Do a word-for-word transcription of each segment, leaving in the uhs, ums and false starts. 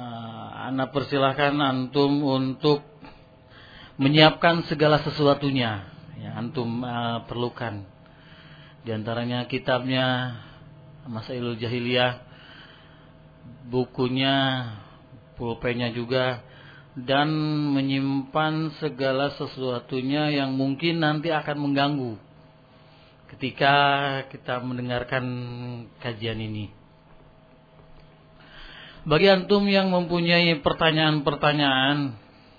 uh, Ana persilahkan antum untuk menyiapkan segala sesuatunya yang antum uh, perlukan. Di antaranya kitabnya Masailul Jahiliyah, bukunya, pulpennya juga, dan menyimpan segala sesuatunya yang mungkin nanti akan mengganggu ketika kita mendengarkan kajian ini. Bagi antum yang mempunyai pertanyaan-pertanyaan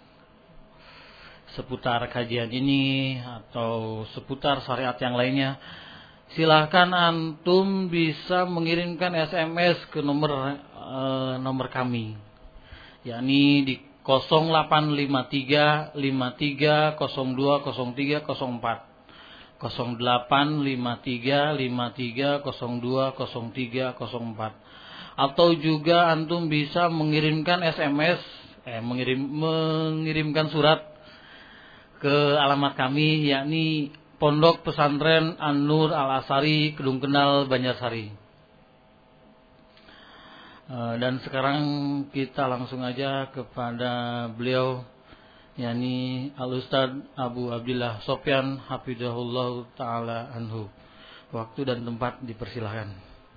seputar kajian ini atau seputar syariat yang lainnya, silahkan antum bisa mengirimkan S M S ke nomor e, nomor kami, yakni di nol delapan lima tiga lima tiga nol dua nol tiga nol empat, nol delapan lima tiga lima tiga nol dua nol tiga nol empat, atau juga antum bisa mengirimkan S M S, eh, mengirim mengirimkan surat ke alamat kami, yakni Pondok Pesantren An-Nur Al-Asari, Kedung Kenal, Banjarsari. Dan sekarang kita langsung aja kepada beliau, yakni Al-Ustadz Abu Abdillah Sofyan Hafidhahullah Ta'ala Anhu. Waktu dan tempat dipersilahkan.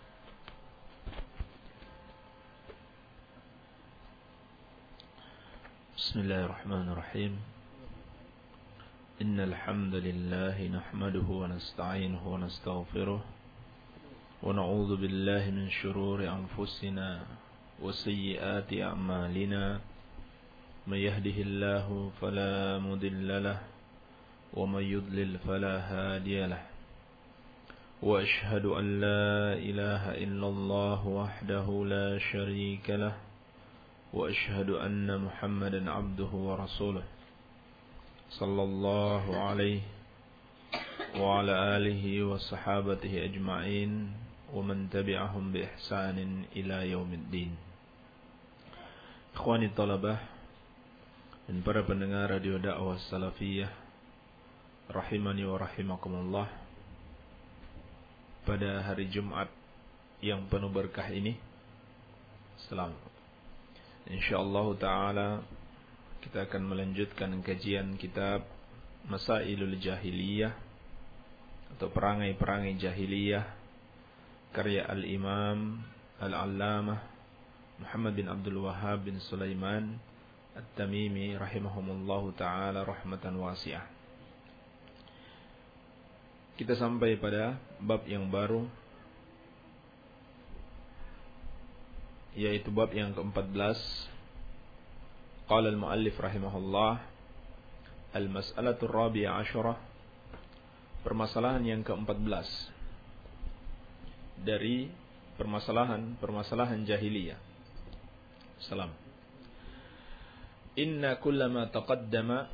Bismillahirrahmanirrahim. Innal hamdalillah nahmaduhu wa nasta'inuhu wa nastaghfiruh wa na'udzu billahi min shururi anfusina wa sayyiati a'malina. May yahdihillahu fala mudilla lahu wa may yudlil fala hadiya lahu. Wa ashhadu an la ilaha illallah wahdahu la sharika lahu wa ashhadu anna Muhammadan 'abduhu wa rasuluh. Sallallahu alaihi wa ala alihi wa sahabatihi ajma'in wa man tabi'ahum bi ihsanin ila yaumiddin. Ikhwani talabah dan para pendengar radio dakwah salafiyah rahimani wa rahimakumullah. Pada hari Jumat yang penuh berkah ini, selamat, insyaallah ta'ala kita akan melanjutkan kajian kitab Masailul Jahiliyah atau perangai-perangai jahiliyah karya Al-Imam Al-Allamah Muhammad bin Abdul Wahhab bin Sulaiman At-Tamimi rahimahumullahu ta'ala rahmatan wasi'ah. Kita sampai pada bab yang baru, yaitu bab yang keempat belas. Qala al-muallif rahimahullah, al-mas'alatu ar-rabi'ah asyarah, permasalahan yang keempat belas dari permasalahan-permasalahan jahiliyah. Salam. Inna kullama taqaddama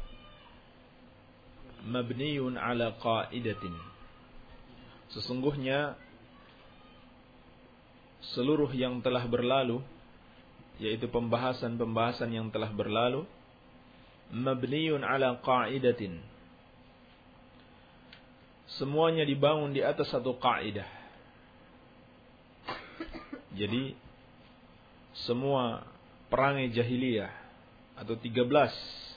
mabniyun ala qa'idatin. Sesungguhnya seluruh yang telah berlalu, yaitu pembahasan-pembahasan yang telah berlalu, mabniyun ala qa'idatin, semuanya dibangun di atas satu kaidah. Jadi semua perangai jahiliyah atau tiga belas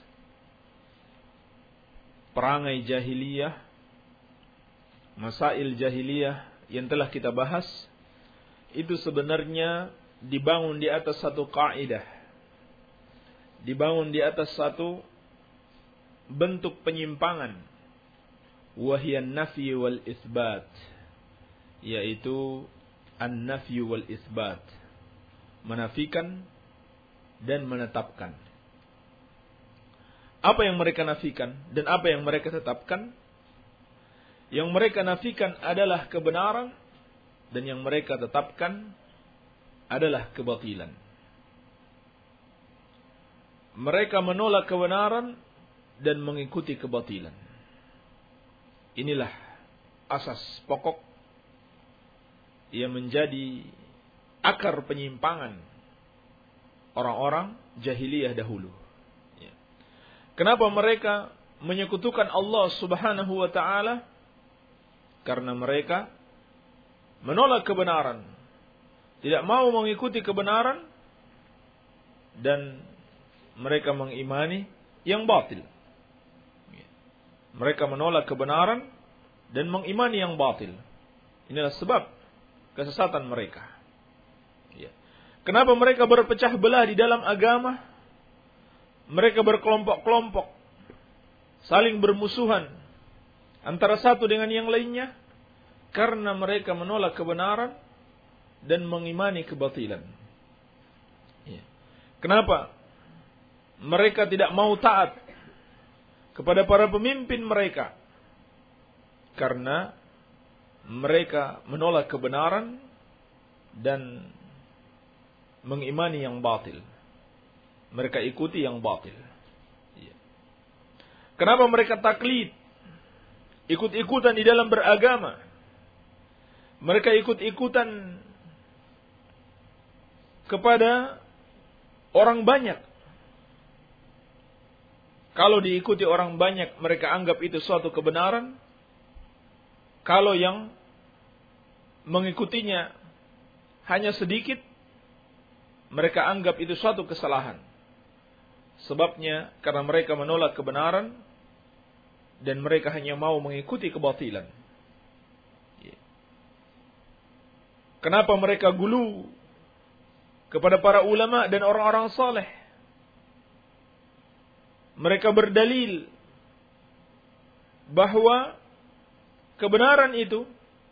perangai jahiliyah, masail jahiliyah yang telah kita bahas, itu sebenarnya dibangun di atas satu kaidah, dibangun di atas satu bentuk penyimpangan, wahiyan nafyi wal isbat, yaitu an-nafyu wal isbat, menafikan dan menetapkan. Apa yang mereka nafikan dan apa yang mereka tetapkan? Yang mereka nafikan adalah kebenaran, dan yang mereka tetapkan adalah kebatilan. Mereka menolak kebenaran dan mengikuti kebatilan. Inilah asas pokok yang menjadi akar penyimpangan orang-orang jahiliyah dahulu. Kenapa mereka menyekutukan Allah Subhanahu wa ta'ala? Karena mereka menolak kebenaran, tidak mau mengikuti kebenaran, dan mereka mengimani yang batil. Mereka menolak kebenaran dan mengimani yang batil. Inilah sebab kesesatan mereka. Kenapa mereka berpecah belah di dalam agama? Mereka berkelompok-kelompok, saling bermusuhan antara satu dengan yang lainnya, karena mereka menolak kebenaran dan mengimani kebatilan. Kenapa mereka tidak mau taat kepada para pemimpin mereka? Karena mereka menolak kebenaran dan mengimani yang batil. Mereka ikuti yang batil. Kenapa mereka taklid? Ikut-ikutan di dalam beragama. Mereka ikut-ikutan kepada orang banyak. Kalau diikuti orang banyak, mereka anggap itu suatu kebenaran. Kalau yang mengikutinya hanya sedikit, mereka anggap itu suatu kesalahan. Sebabnya karena mereka menolak kebenaran dan mereka hanya mau mengikuti kebatilan. Kenapa mereka gulu kepada para ulama dan orang-orang saleh? Mereka berdalil bahwa kebenaran itu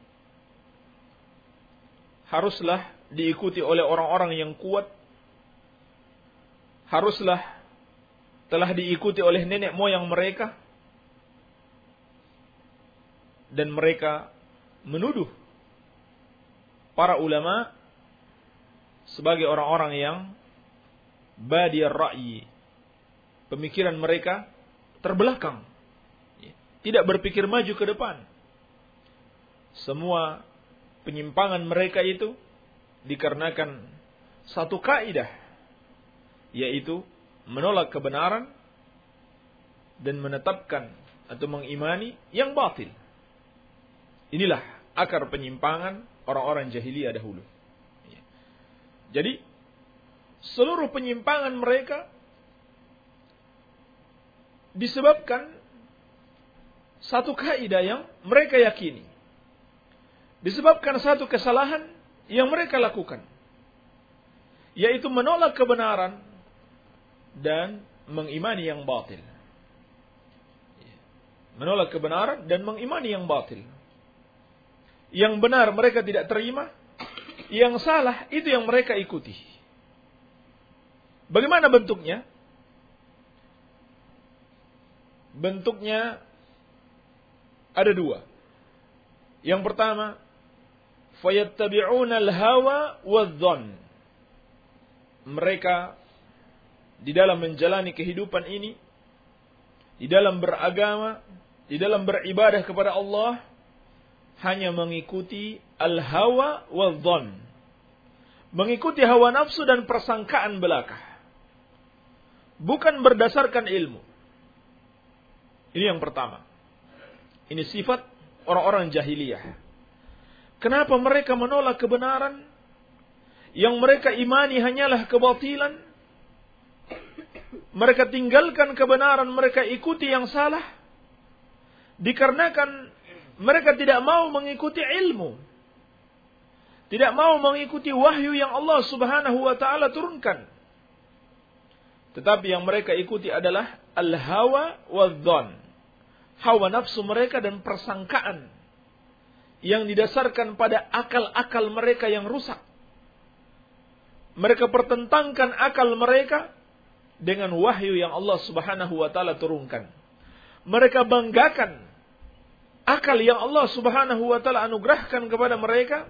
haruslah diikuti oleh orang-orang yang kuat. Haruslah telah diikuti oleh nenek moyang mereka. Dan mereka menuduh para ulama sebagai orang-orang yang badiyar ra'yi. Pemikiran mereka terbelakang. Tidak berpikir maju ke depan. Semua penyimpangan mereka itu dikarenakan satu kaidah, yaitu menolak kebenaran dan menetapkan atau mengimani yang batil. Inilah akar penyimpangan orang-orang jahiliyah dahulu. Jadi seluruh penyimpangan mereka disebabkan satu kaidah yang mereka yakini. Disebabkan satu kesalahan yang mereka lakukan, yaitu menolak kebenaran dan mengimani yang batil. Menolak kebenaran dan mengimani yang batil. Yang benar mereka tidak terima, yang salah itu yang mereka ikuti. Bagaimana bentuknya? Bentuknya ada dua. Yang pertama, fayattabi'una al-hawa wadh-dhann. Mereka di dalam menjalani kehidupan ini, di dalam beragama, di dalam beribadah kepada Allah, hanya mengikuti al-hawa wadh-dhann. Mengikuti hawa nafsu dan persangkaan belaka. Bukan berdasarkan ilmu. Ini yang pertama. Ini sifat orang-orang jahiliyah. Kenapa mereka menolak kebenaran? Yang mereka imani hanyalah kebatilan. Mereka tinggalkan kebenaran, mereka ikuti yang salah. Dikarenakan mereka tidak mau mengikuti ilmu. Tidak mau mengikuti wahyu yang Allah Subhanahu wa taala turunkan. Tetapi yang mereka ikuti adalah al-hawa wadh-dhann. Hawa nafsu mereka dan persangkaan yang didasarkan pada akal-akal mereka yang rusak. Mereka pertentangkan akal mereka dengan wahyu yang Allah Subhanahu wa taala turunkan. Mereka banggakan akal yang Allah Subhanahu wa taala anugerahkan kepada mereka,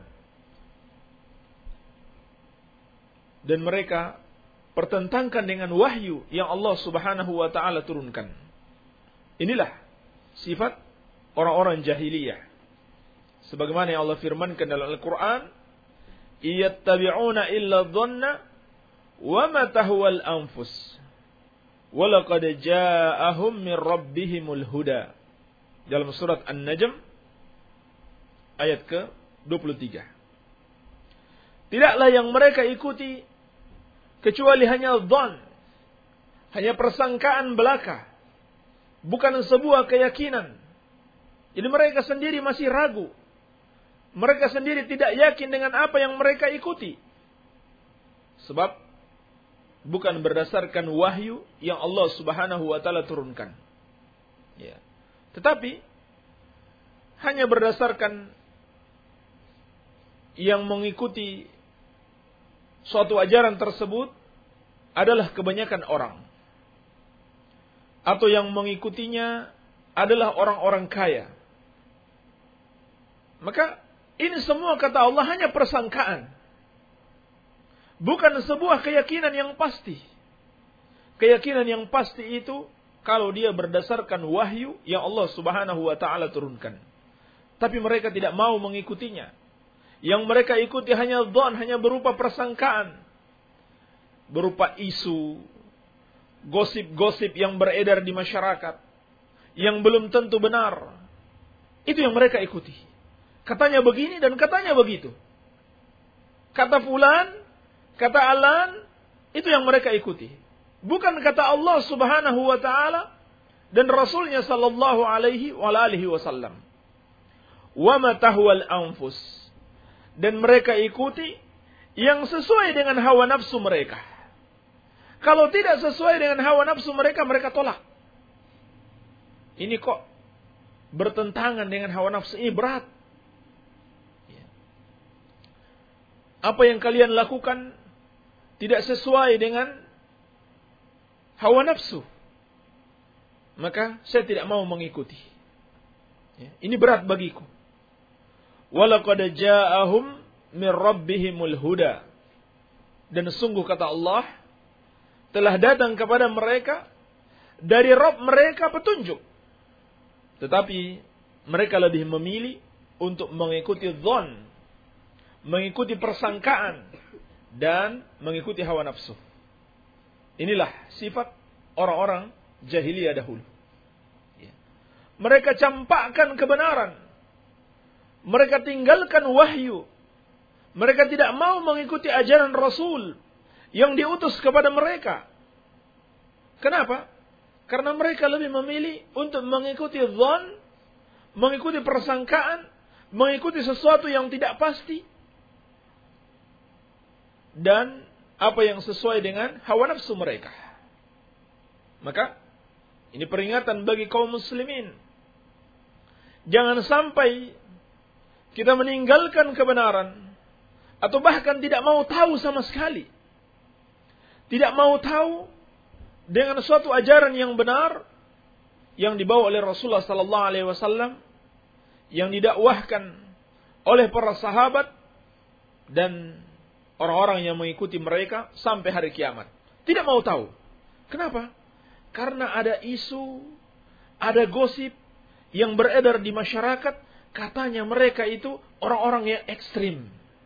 dan mereka pertentangkan dengan wahyu yang Allah Subhanahu wa taala turunkan. Inilah sifat orang-orang jahiliyah. Sebagaimana yang Allah firmankan dalam Al-Qur'an, "Iyattabi'una illa dhanna wa ma tahwal anfus wa laqad ja'ahum min rabbihimul huda." Dalam surat An-Najm ayat ke dua puluh tiga. Tidaklah yang mereka ikuti kecuali hanya dhon, hanya persangkaan belaka, bukan sebuah keyakinan. Jadi mereka sendiri masih ragu. Mereka sendiri tidak yakin dengan apa yang mereka ikuti. Sebab bukan berdasarkan wahyu yang Allah Subhanahu wa taala turunkan. Ya. Tetapi hanya berdasarkan yang mengikuti suatu ajaran tersebut adalah kebanyakan orang. Atau yang mengikutinya adalah orang-orang kaya. Maka ini semua kata Allah hanya persangkaan. Bukan sebuah keyakinan yang pasti. Keyakinan yang pasti itu kalau dia berdasarkan wahyu yang Allah Subhanahu wa taala turunkan. Tapi mereka tidak mau mengikutinya. Yang mereka ikuti hanya dhon, hanya berupa persangkaan. Berupa isu, gosip-gosip yang beredar di masyarakat. Yang belum tentu benar. Itu yang mereka ikuti. Katanya begini dan katanya begitu. Kata fulan, kata alan, itu yang mereka ikuti. Bukan kata Allah Subhanahu wa taala dan Rasulnya sallallahu alaihi wa alihi wasallam. Wa ma tahwal anfus. Dan mereka ikuti yang sesuai dengan hawa nafsu mereka. Kalau tidak sesuai dengan hawa nafsu mereka, mereka tolak. Ini kok bertentangan dengan hawa nafsu, ini berat. Apa yang kalian lakukan tidak sesuai dengan hawa nafsu, maka saya tidak mau mengikuti. Ya, ini berat bagiku. Walaqad ja'ahum min rabbihimul huda. Dan sungguh kata Allah, telah datang kepada mereka dari Rabb mereka petunjuk. Tetapi mereka lebih memilih untuk mengikuti dhon, mengikuti persangkaan, dan mengikuti hawa nafsu. Inilah sifat orang-orang jahiliyah dahulu. Mereka campakkan kebenaran. Mereka tinggalkan wahyu. Mereka tidak mau mengikuti ajaran Rasul yang diutus kepada mereka. Kenapa? Karena mereka lebih memilih untuk mengikuti dhon, mengikuti persangkaan, mengikuti sesuatu yang tidak pasti, dan apa yang sesuai dengan hawa nafsu mereka. Maka ini peringatan bagi kaum muslimin. Jangan sampai kita meninggalkan kebenaran atau bahkan tidak mau tahu sama sekali. Tidak mau tahu dengan suatu ajaran yang benar yang dibawa oleh Rasulullah sallallahu alaihi wasallam, yang didakwahkan oleh para sahabat dan orang-orang yang mengikuti mereka sampai hari kiamat. Tidak mau tahu. Kenapa? Karena ada isu, ada gosip yang beredar di masyarakat. Katanya mereka itu orang-orang yang ekstrim.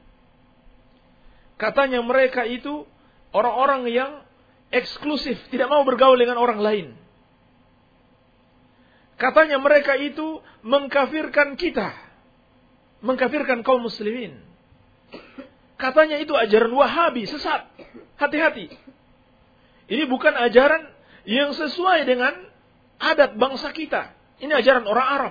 Katanya mereka itu orang-orang yang eksklusif, tidak mau bergaul dengan orang lain. Katanya mereka itu mengkafirkan kita, mengkafirkan kaum muslimin. Katanya itu ajaran Wahabi, sesat. Hati-hati. Ini bukan ajaran yang sesuai dengan adat bangsa kita. Ini ajaran orang Arab.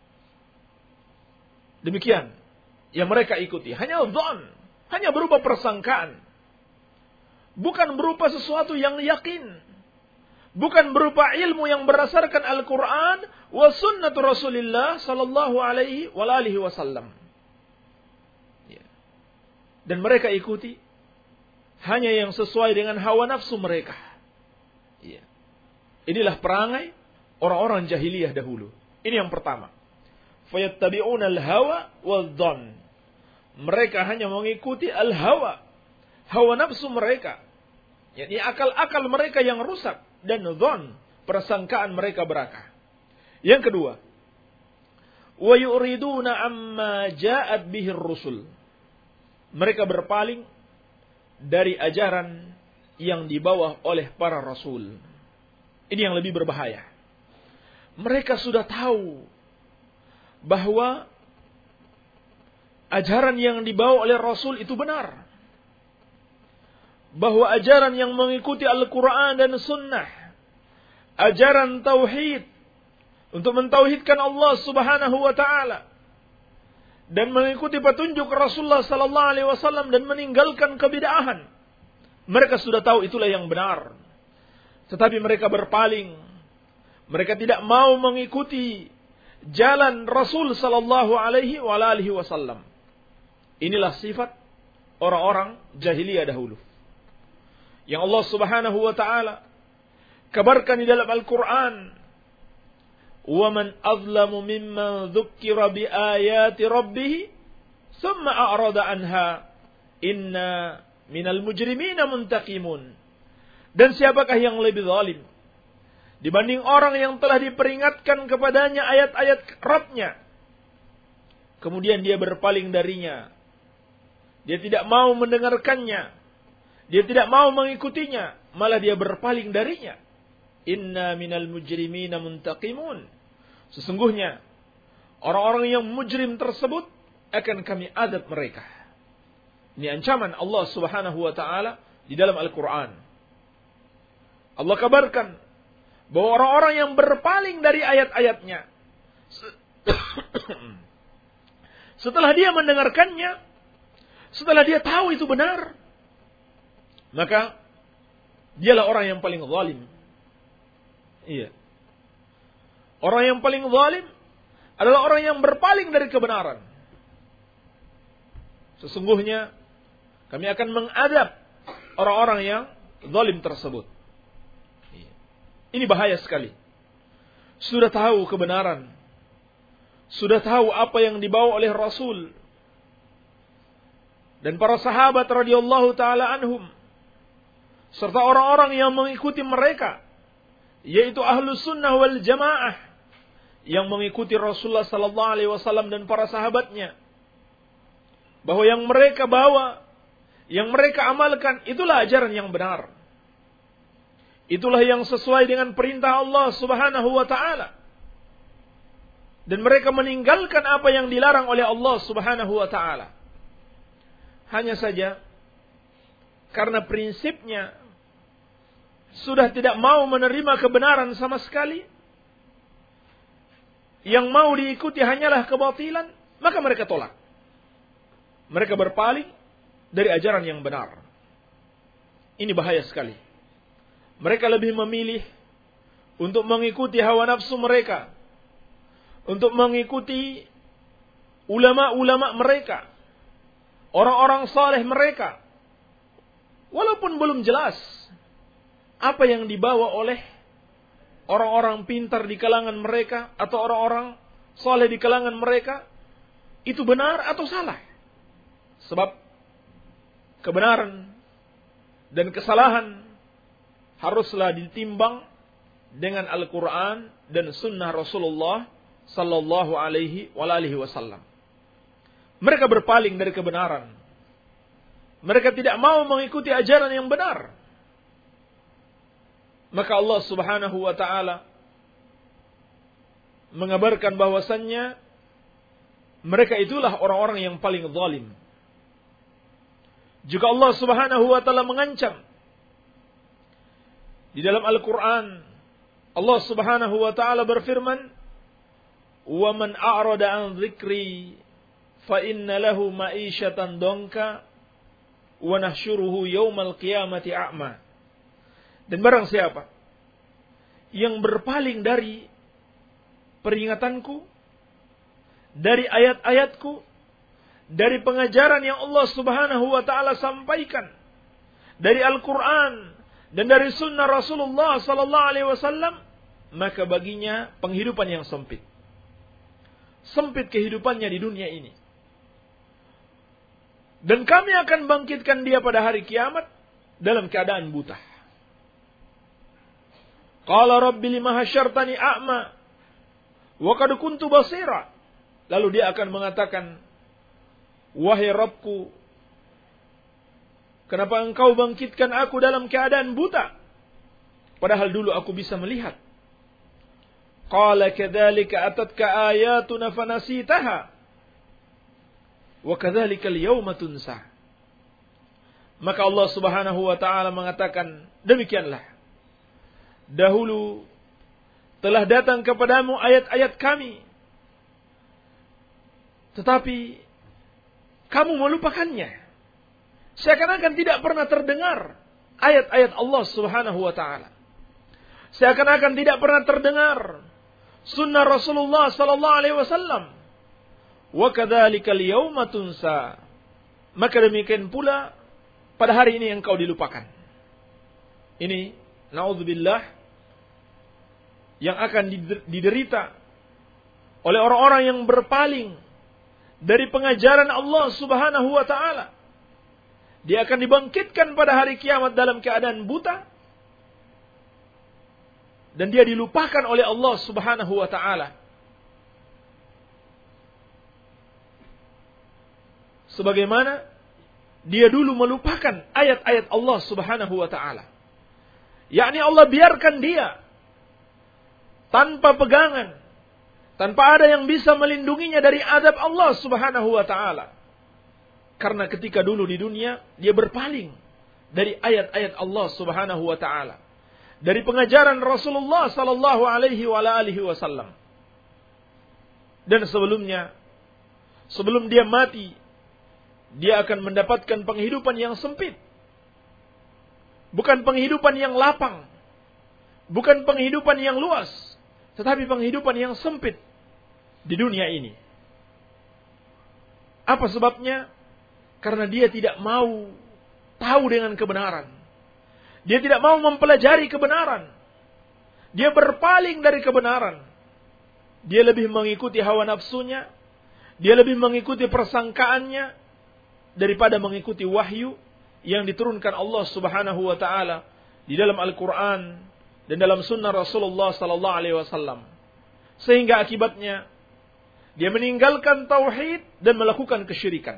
Demikian yang mereka ikuti. Hanya dhon, hanya berupa persangkaan. Bukan berupa sesuatu yang yakin. Bukan berupa ilmu yang berdasarkan Al-Quran wa sunnatu Rasulillah sallallahu alaihi wa alihi wasallam. Dan mereka ikuti hanya yang sesuai dengan hawa nafsu mereka. Ya. Inilah perangai orang-orang jahiliyah dahulu. Ini yang pertama. Fayattabi'una al-hawa wal-dhan. Mereka hanya mengikuti al-hawa, hawa nafsu mereka. Yakni akal-akal mereka yang rusak, dan dhan, persangkaan mereka berakal. Yang kedua, wa yuriduna amma ja'at bihi ar-rusul. Mereka berpaling dari ajaran yang dibawa oleh para rasul. Ini yang lebih berbahaya. Mereka sudah tahu bahwa ajaran yang dibawa oleh rasul itu benar. bahwa ajaran yang mengikuti Al-Quran dan Sunnah, ajaran tauhid, untuk mentauhidkan Allah Subhanahu wa Ta'ala, dan mengikuti petunjuk Rasulullah Sallallahu Alaihi Wasallam dan meninggalkan kebid'ahan, mereka sudah tahu itulah yang benar. Tetapi mereka berpaling, mereka tidak mau mengikuti jalan Rasul Sallallahu Alaihi Wasallam. Inilah sifat orang-orang jahiliyah dahulu, yang Allah Subhanahu wa Ta'ala kabarkan di dalam Al-Quran, وَمَنْ أَظْلَمُ مِمَّنْ ذُكِّرَ بِآيَاتِ رَبِّهِ ثُمَّ أَعْرَضَ عَنْهَا إِنَّا مِنَ الْمُجْرِمِينَ مُنْتَقِمُونَ. Dan siapakah yang lebih zalim dibanding orang yang telah diperingatkan kepadanya ayat-ayat Rabb-Nya, kemudian dia berpaling darinya, dia tidak mau mendengarkannya, dia tidak mau mengikutinya, malah dia berpaling darinya. Inna minal mujrimina muntaqimun. Sesungguhnya orang-orang yang mujrim tersebut akan kami adab mereka. Ini ancaman Allah Subhanahu wa Ta'ala di dalam Al-Quran. Allah kabarkan bahwa orang-orang yang berpaling dari ayat-ayatnya, setelah dia mendengarkannya, setelah dia tahu itu benar, maka dialah orang yang paling zalim. Iya. Orang yang paling zalim adalah orang yang berpaling dari kebenaran. Sesungguhnya kami akan mengadab orang-orang yang zalim tersebut. Iya. Ini bahaya sekali. Sudah tahu kebenaran, sudah tahu apa yang dibawa oleh Rasul dan para sahabat radhiyallahu taala anhum, serta orang-orang yang mengikuti mereka, yaitu Ahlus Sunnah wal Jamaah, yang mengikuti Rasulullah Sallallahu Alaihi Wasallam dan para sahabatnya, bahwa yang mereka bawa, yang mereka amalkan, itulah ajaran yang benar. Itulah yang sesuai dengan perintah Allah Subhanahu wa Ta'ala. Dan mereka meninggalkan apa yang dilarang oleh Allah Subhanahu wa Ta'ala. Hanya saja karena prinsipnya sudah tidak mau menerima kebenaran sama sekali, yang mau diikuti hanyalah kebatilan, maka mereka tolak. Mereka berpaling dari ajaran yang benar. Ini bahaya sekali. Mereka lebih memilih untuk mengikuti hawa nafsu mereka, untuk mengikuti ulama-ulama mereka, orang-orang saleh mereka, walaupun belum jelas apa yang dibawa oleh orang-orang pintar di kalangan mereka atau orang-orang saleh di kalangan mereka itu benar atau salah. Sebab kebenaran dan kesalahan haruslah ditimbang dengan Al-Quran dan Sunnah Rasulullah Sallallahu Alaihi Wasallam. Mereka berpaling dari kebenaran. Mereka tidak mau mengikuti ajaran yang benar. Maka Allah Subhanahu wa Ta'ala mengabarkan bahwasannya mereka itulah orang-orang yang paling zalim. Juga Allah Subhanahu wa Ta'ala mengancam di dalam Al-Quran. Allah Subhanahu wa Ta'ala berfirman, "Wa man a'rada an dzikri fa inna lahu ma'isyatan donka wa nahsyuruhu yaumal qiyamati a'ma." Dan barang siapa yang berpaling dari peringatanku, dari ayat-ayatku, dari pengajaran yang Allah Subhanahu wa Ta'ala sampaikan, dari Al-Quran dan dari sunnah Rasulullah Sallallahu Alaihi Wasallam, maka baginya penghidupan yang sempit. Sempit kehidupannya di dunia ini. Dan kami akan bangkitkan dia pada hari kiamat dalam keadaan buta. Qala rabbi lima hasyartani a'ma wa qad kuntu basira. Lalu dia akan mengatakan, wahai Rabbku, kenapa engkau bangkitkan aku dalam keadaan buta, padahal dulu aku bisa melihat. Qala kadzalika atatka ayatuna fanasitaha wa kadzalika al-yawma tunsa. Maka Allah Subhanahu wa taala mengatakan, demikianlah. Dahulu telah datang kepadamu ayat-ayat kami, tetapi kamu melupakannya. Seakan-akan tidak pernah terdengar ayat-ayat Allah Subhanahu wa taala. Seakan-akan tidak pernah terdengar sunnah Rasulullah sallallahu alaihi wasallam. Wa kadzalikal yauma tunsa. Maka demikian pula pada hari ini engkau dilupakan. Ini naudzubillah yang akan diderita oleh orang-orang yang berpaling dari pengajaran Allah Subhanahu wa taala. Dia akan dibangkitkan pada hari kiamat dalam keadaan buta, dan dia dilupakan oleh Allah Subhanahu wa taala. Sebagaimana dia dulu melupakan ayat-ayat Allah Subhanahu wa taala. Yakni Allah biarkan dia tanpa pegangan, tanpa ada yang bisa melindunginya dari azab Allah Subhanahu wa taala. Karena ketika dulu di dunia dia berpaling dari ayat-ayat Allah Subhanahu wa taala, dari pengajaran Rasulullah sallallahu alaihi wa alihi wasallam. Dan sebelumnya, sebelum dia mati, dia akan mendapatkan penghidupan yang sempit. Bukan penghidupan yang lapang, bukan penghidupan yang luas, tetapi penghidupan yang sempit di dunia ini. Apa sebabnya? Karena dia tidak mau tahu dengan kebenaran. Dia tidak mau mempelajari kebenaran. Dia berpaling dari kebenaran. Dia lebih mengikuti hawa nafsunya. Dia lebih mengikuti persangkaannya daripada mengikuti wahyu yang diturunkan Allah Subhanahu wa taala di dalam Al-Qur'an dan dalam sunnah Rasulullah sallallahu alaihi wasallam. Sehingga akibatnya dia meninggalkan tauhid dan melakukan kesyirikan.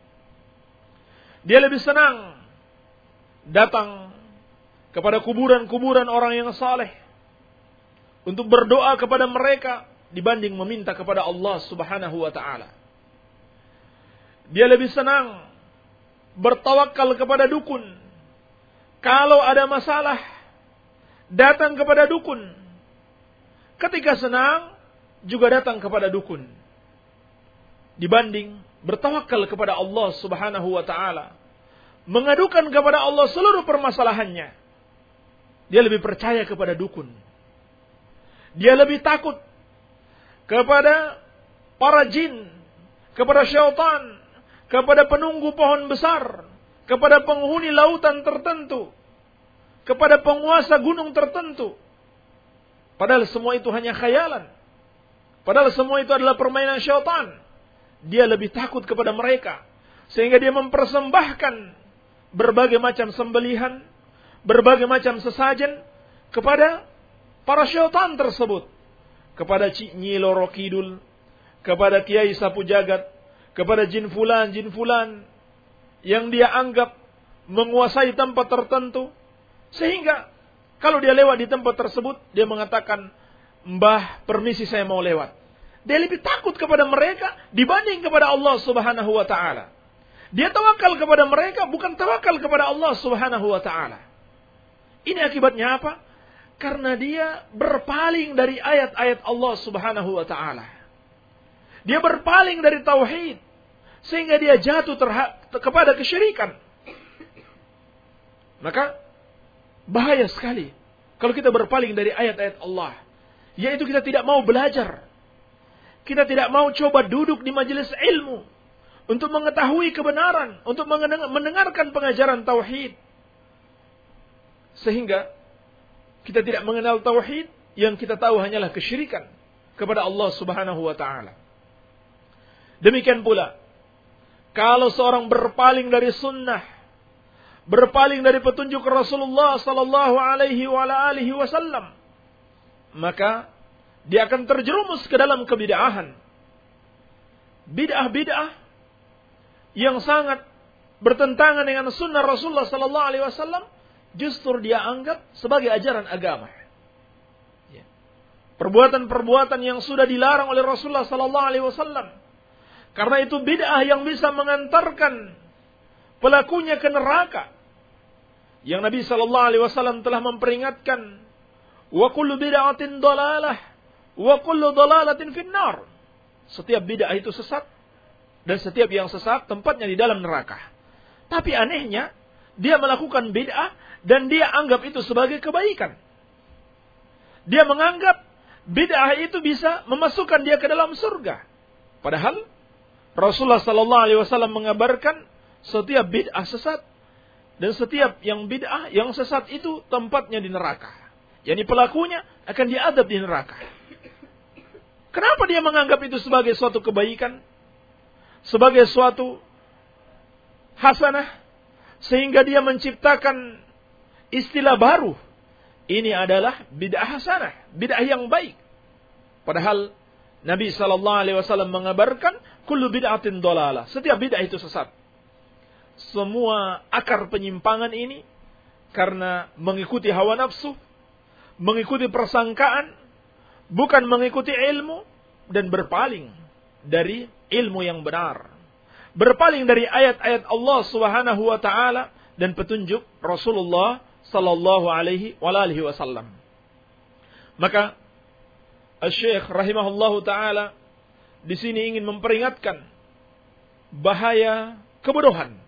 Dia lebih senang datang kepada kuburan-kuburan orang yang saleh untuk berdoa kepada mereka dibanding meminta kepada Allah Subhanahu wa taala. Dia lebih senang bertawakal kepada dukun. Kalau ada masalah, datang kepada dukun. Ketika senang, juga datang kepada dukun. Dibanding bertawakal kepada Allah Subhanahu wa taala, mengadukan kepada Allah seluruh permasalahannya. Dia lebih percaya kepada dukun. Dia lebih takut kepada para jin, kepada syaitan, kepada penunggu pohon besar, kepada penghuni lautan tertentu, kepada penguasa gunung tertentu. Padahal semua itu hanya khayalan. Padahal semua itu adalah permainan syaitan. Dia lebih takut kepada mereka, sehingga dia mempersembahkan berbagai macam sembelihan, berbagai macam sesajen kepada para syaitan tersebut, kepada Cik Nyi Loro Kidul, kepada Kiai Sapu Jagat, kepada jin fulan, jin fulan yang dia anggap menguasai tempat tertentu, sehingga kalau dia lewat di tempat tersebut, dia mengatakan, "Mbah, permisi saya mau lewat." Dia lebih takut kepada mereka dibanding kepada Allah Subhanahu wa taala. Dia tawakal kepada mereka, bukan tawakal kepada Allah Subhanahu wa taala. Ini akibatnya apa? Karena dia berpaling dari ayat-ayat Allah Subhanahu wa taala. Dia berpaling dari tauhid, sehingga dia jatuh terha- kepada kesyirikan. Maka bahaya sekali kalau kita berpaling dari ayat-ayat Allah, yaitu kita tidak mau belajar. Kita tidak mau coba duduk di majelis ilmu untuk mengetahui kebenaran, untuk mendengarkan pengajaran tauhid. Sehingga kita tidak mengenal tauhid, yang kita tahu hanyalah kesyirikan kepada Allah Subhanahu wa taala. Demikian pula kalau seorang berpaling dari sunnah, berpaling dari petunjuk Rasulullah sallallahu alaihi wa alihi wasallam, maka dia akan terjerumus ke dalam kebid'ahan. Bid'ah-bid'ah yang sangat bertentangan dengan sunnah Rasulullah sallallahu alaihi wasallam justru dia anggap sebagai ajaran agama. Ya. Perbuatan-perbuatan yang sudah dilarang oleh Rasulullah sallallahu alaihi wasallam. Karena itu bid'ah yang bisa mengantarkan pelakunya ke neraka. Yang Nabi sallallahu alaihi wasallam telah memperingatkan, wa kullu bid'atin dhalalah wa kullu dhalalatin finnar. Setiap bid'ah itu sesat, dan setiap yang sesat tempatnya di dalam neraka. Tapi anehnya, dia melakukan bid'ah dan dia anggap itu sebagai kebaikan. Dia menganggap bid'ah itu bisa memasukkan dia ke dalam surga. Padahal Rasulullah sallallahu alaihi wasallam mengabarkan setiap bid'ah sesat, dan setiap yang bid'ah yang sesat itu tempatnya di neraka. Yani pelakunya akan diadab di neraka. Kenapa dia menganggap itu sebagai suatu kebaikan? Sebagai suatu hasanah, sehingga dia menciptakan istilah baru. Ini adalah bid'ah hasanah, bid'ah yang baik. Padahal Nabi sallallahu alaihi wasallam mengabarkan kullu bid'atin dhalalah. Setiap bid'ah itu sesat. Semua akar penyimpangan ini karena mengikuti hawa nafsu, mengikuti persangkaan, bukan mengikuti ilmu, dan berpaling dari ilmu yang benar. Berpaling dari ayat-ayat Allah Subhanahu wa taala dan petunjuk Rasulullah sallallahu alaihi wasallam. Maka Asy-Syaikh rahimahullahu taala di sini ingin memperingatkan bahaya kebodohan.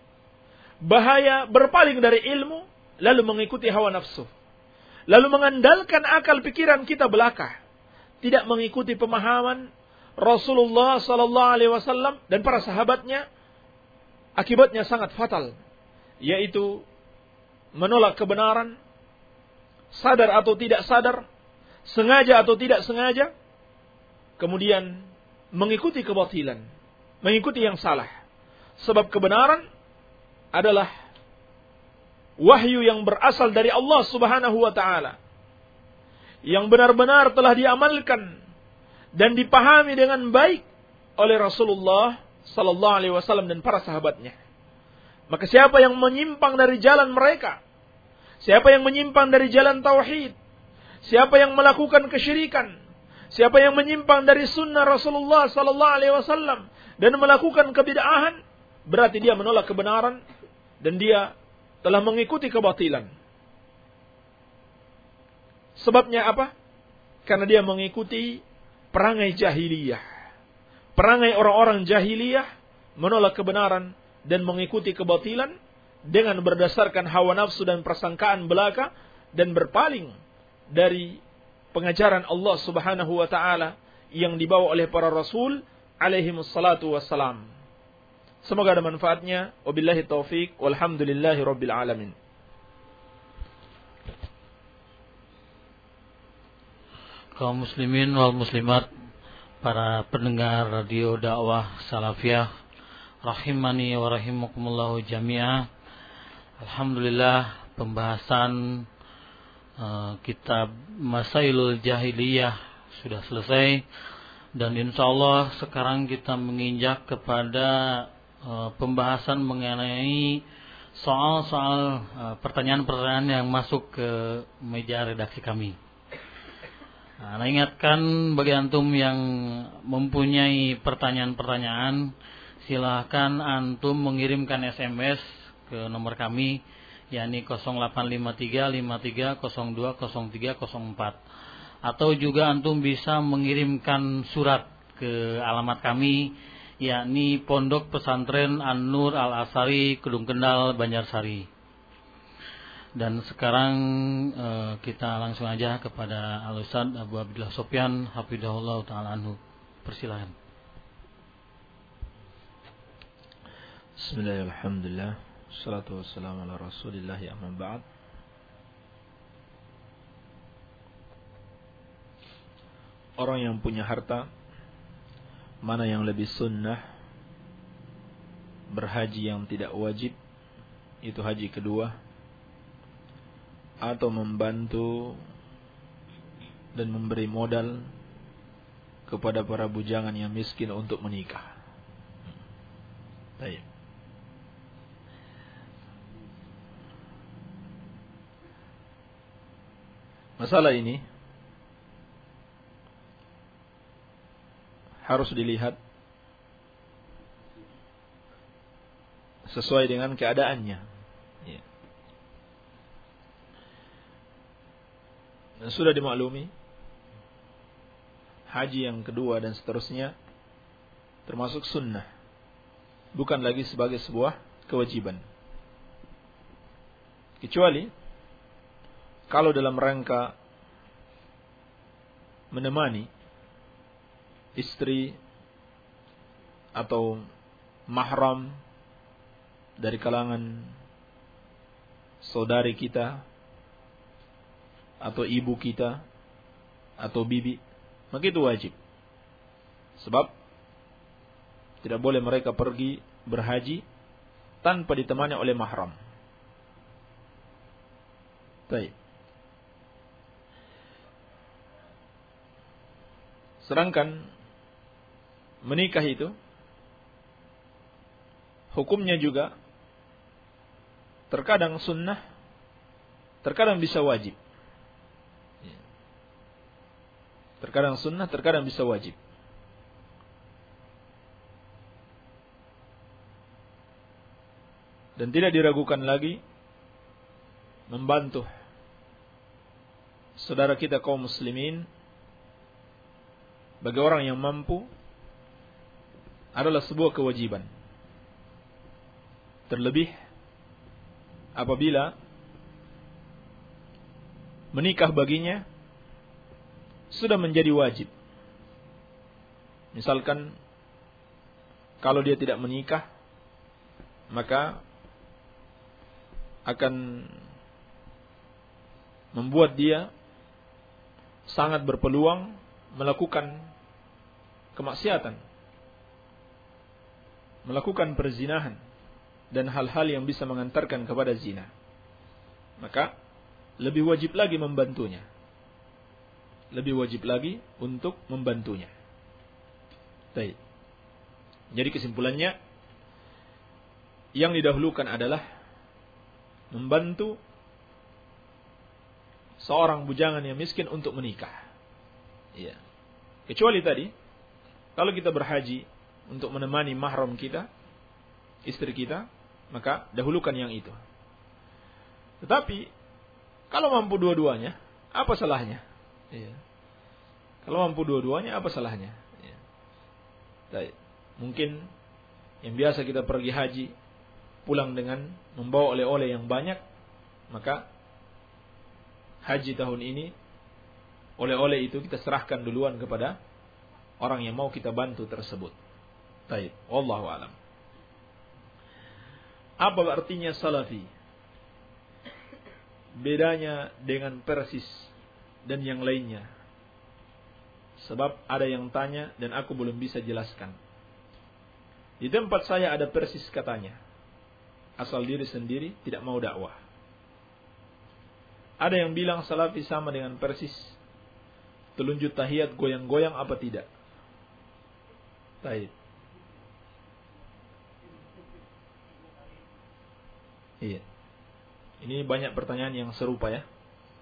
Bahaya berpaling dari ilmu lalu mengikuti hawa nafsu. Lalu mengandalkan akal pikiran kita belaka, tidak mengikuti pemahaman Rasulullah sallallahu alaihi wasallam dan para sahabatnya. Akibatnya sangat fatal, yaitu menolak kebenaran, sadar atau tidak sadar, sengaja atau tidak sengaja, kemudian mengikuti kebatilan, mengikuti yang salah. Sebab kebenaran adalah wahyu yang berasal dari Allah Subhanahu wa taala, yang benar-benar telah diamalkan dan dipahami dengan baik oleh Rasulullah sallallahu alaihi wasallam dan para sahabatnya. Maka siapa yang menyimpang dari jalan mereka, siapa yang menyimpang dari jalan tauhid, siapa yang melakukan kesyirikan, siapa yang menyimpang dari sunnah Rasulullah sallallahu alaihi wasallam dan melakukan kebid'ahan, berarti dia menolak kebenaran dan dia telah mengikuti kebatilan. Sebabnya apa? Karena dia mengikuti perangai jahiliyah. Perangai orang-orang jahiliyah menolak kebenaran dan mengikuti kebatilan dengan berdasarkan hawa nafsu dan persangkaan belaka, dan berpaling dari pengajaran Allah Subhanahu wa taala yang dibawa oleh para rasul alaihi wassalatu wassalam. Semoga ada manfaatnya. Wabillahi taufik. Walhamdulillahi rabbil alamin. Kaum muslimin wal muslimat, para pendengar radio dakwah salafiyah, rahimani wa rahimakumullahu jami'ah. Alhamdulillah, pembahasan uh, kitab Masailul Jahiliyah sudah selesai, dan insyaallah sekarang kita menginjak kepada uh, pembahasan mengenai soal-soal uh, pertanyaan-pertanyaan yang masuk ke meja redaksi kami. Nah, ingatkan bagi antum yang mempunyai pertanyaan-pertanyaan, silahkan antum mengirimkan S M S ke nomor kami, yakni nol delapan lima tiga lima tiga nol dua nol tiga nol empat, atau juga antum bisa mengirimkan surat ke alamat kami, yakni Pondok Pesantren An-Nur Al-Asari, Kedung Kendal, Banjarsari. Dan sekarang uh, kita langsung aja kepada Al-Ustadz Abu Abdillah Sofyan hafidhahullah ta'ala anhu. Persilakan. Bismillahirrahmanirrahim. Alhamdulillah. Wassalatu wassalamu ala Rasulillah amma ba'd. Orang yang punya harta, mana yang lebih sunnah? Berhaji yang tidak wajib, itu haji kedua, atau membantu dan memberi modal kepada para bujangan yang miskin untuk menikah. Baik. Masalah ini harus dilihat sesuai dengan keadaannya. Ya. Dan sudah dimaklumi, haji yang kedua dan seterusnya termasuk sunnah, bukan lagi sebagai sebuah kewajiban. Kecuali kalau dalam rangka menemani istri atau mahram dari kalangan saudari kita atau ibu kita atau bibi, maka itu wajib. Sebab tidak boleh mereka pergi berhaji tanpa ditemani oleh mahram. Baik. Sedangkan menikah itu hukumnya juga terkadang sunnah, terkadang bisa wajib. Terkadang sunnah, terkadang bisa wajib. Dan tidak diragukan lagi membantu saudara kita kaum muslimin bagi orang yang mampu adalah sebuah kewajiban. Terlebih apabila menikah baginya sudah menjadi wajib. Misalkan kalau dia tidak menikah, maka akan membuat dia sangat berpeluang melakukan kemaksiatan, melakukan perzinahan dan hal-hal yang bisa mengantarkan kepada zina. Maka lebih wajib lagi membantunya. Lebih wajib lagi untuk membantunya. Baik. Jadi kesimpulannya, yang didahulukan adalah membantu seorang bujangan yang miskin untuk menikah. Iya. Kecuali tadi, kalau kita berhaji untuk menemani mahram kita, istri kita, maka dahulukan yang itu. Tetapi kalau mampu dua-duanya, apa salahnya? Iya. Kalau mampu dua-duanya, apa salahnya? Iya. Baik. Mungkin yang biasa kita pergi haji, pulang dengan membawa oleh-oleh yang banyak, maka haji tahun ini, oleh-oleh itu kita serahkan duluan kepada orang yang mau kita bantu tersebut. Baik. Wallahu a'lam. Apa artinya salafi? Bedanya dengan persis dan yang lainnya. Sebab ada yang tanya dan aku belum bisa jelaskan. Di tempat saya ada persis katanya. Asal diri sendiri, tidak mau dakwah. Ada yang bilang salafi sama dengan persis. Telunjuk tahiyat goyang-goyang apa tidak? Baik. Iya. Ini banyak pertanyaan yang serupa ya.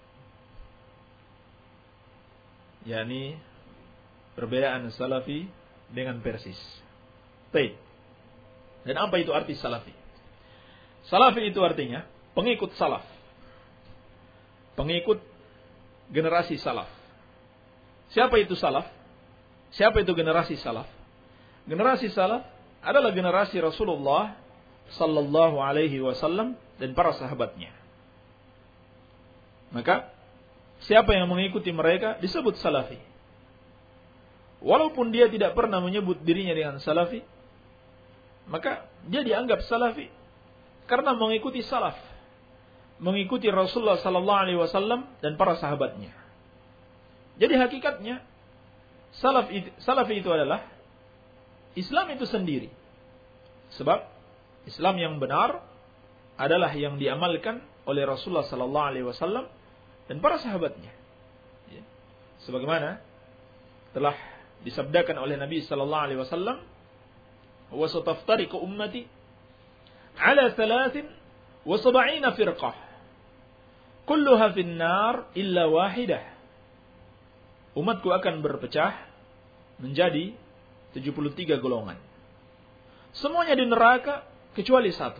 yakni perbedaan salafi dengan persis. Baik. Dan apa itu arti salafi? Salafi itu artinya pengikut salaf. Pengikut generasi salaf. Siapa itu salaf? Siapa itu generasi salaf? Generasi salaf adalah generasi Rasulullah sallallahu alaihi wasallam dan para sahabatnya. Maka siapa yang mengikuti mereka disebut salafi. Walaupun dia tidak pernah menyebut dirinya dengan salafi, maka dia dianggap salafi karena mengikuti salaf, mengikuti Rasulullah sallallahu alaihi wasallam dan para sahabatnya. Jadi hakikatnya salaf itu, salafi itu adalah Islam itu sendiri. Sebab Islam yang benar adalah yang diamalkan oleh Rasulullah sallallahu alaihi wasallam dan para sahabatnya. Ya. Sebagaimana telah disabdakan oleh Nabi sallallahu alaihi wasallam, "Wa sataftariqu ummati ala thalathin wa sab'ina firqah. Kulluha fin nar illa wahidah." Umatku akan berpecah menjadi tujuh puluh tiga golongan. Semuanya di neraka kecuali satu.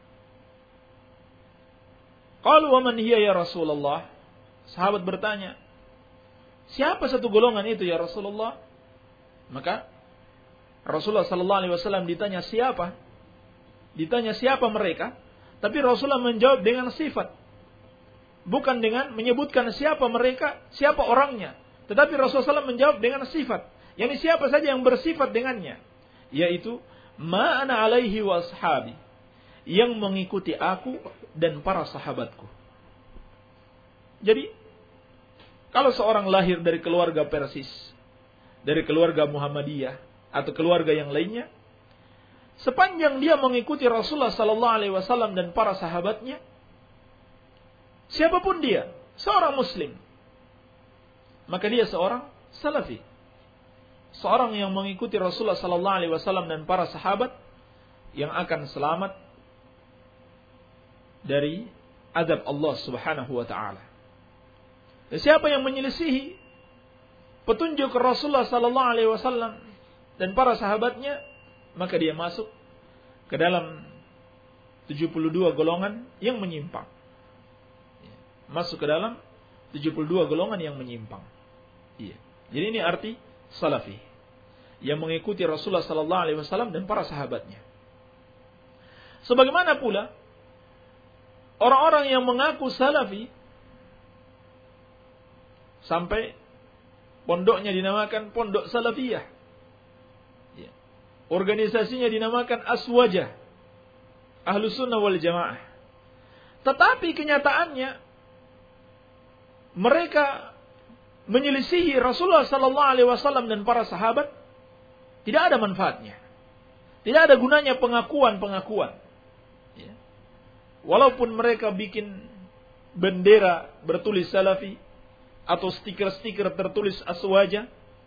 Qalu wa man hiya ya Rasulullah? Sahabat bertanya, siapa satu golongan itu ya Rasulullah? Maka Rasulullah sallallahu alaihi wasallam ditanya siapa? Ditanya siapa mereka? Tapi Rasulullah menjawab dengan sifat. Bukan dengan menyebutkan siapa mereka, siapa orangnya. Tetapi Rasulullah sallallahu alaihi wasallam menjawab dengan sifat. Yani siapa saja yang bersifat dengannya. Yaitu, ma ana alaihi wa ashabi. Yang mengikuti aku dan para sahabatku. Jadi, kalau seorang lahir dari keluarga Persis, dari keluarga Muhammadiyah, atau keluarga yang lainnya, sepanjang dia mengikuti Rasulullah sallallahu alaihi wasallam dan para sahabatnya, siapapun dia, seorang muslim, maka dia seorang salafi. Seorang yang mengikuti Rasulullah sallallahu alaihi wasallam dan para sahabat yang akan selamat dari azab Allah Subhanahu wa taala. Dan siapa yang menyelisihi petunjuk Rasulullah sallallahu alaihi wasallam dan para sahabatnya, maka dia masuk ke dalam tujuh puluh dua golongan yang menyimpang. Masuk ke dalam tujuh puluh dua golongan yang menyimpang. Iya. Jadi ini arti salafi, yang mengikuti Rasulullah sallallahu alaihi wasallam dan para sahabatnya. Sebagaimana pula orang-orang yang mengaku salafi sampai pondoknya dinamakan pondok salafiyah. Ya. Organisasinya dinamakan Aswajah, Ahlus Sunnah wal Jamaah. Tetapi kenyataannya mereka menyelisihi Rasulullah sallallahu alaihi wasallam dan para sahabat, tidak ada manfaatnya. Tidak ada gunanya pengakuan-pengakuan. Ya. Walaupun mereka bikin bendera bertulis salafi, atau stiker-stiker tertulis Aswajah,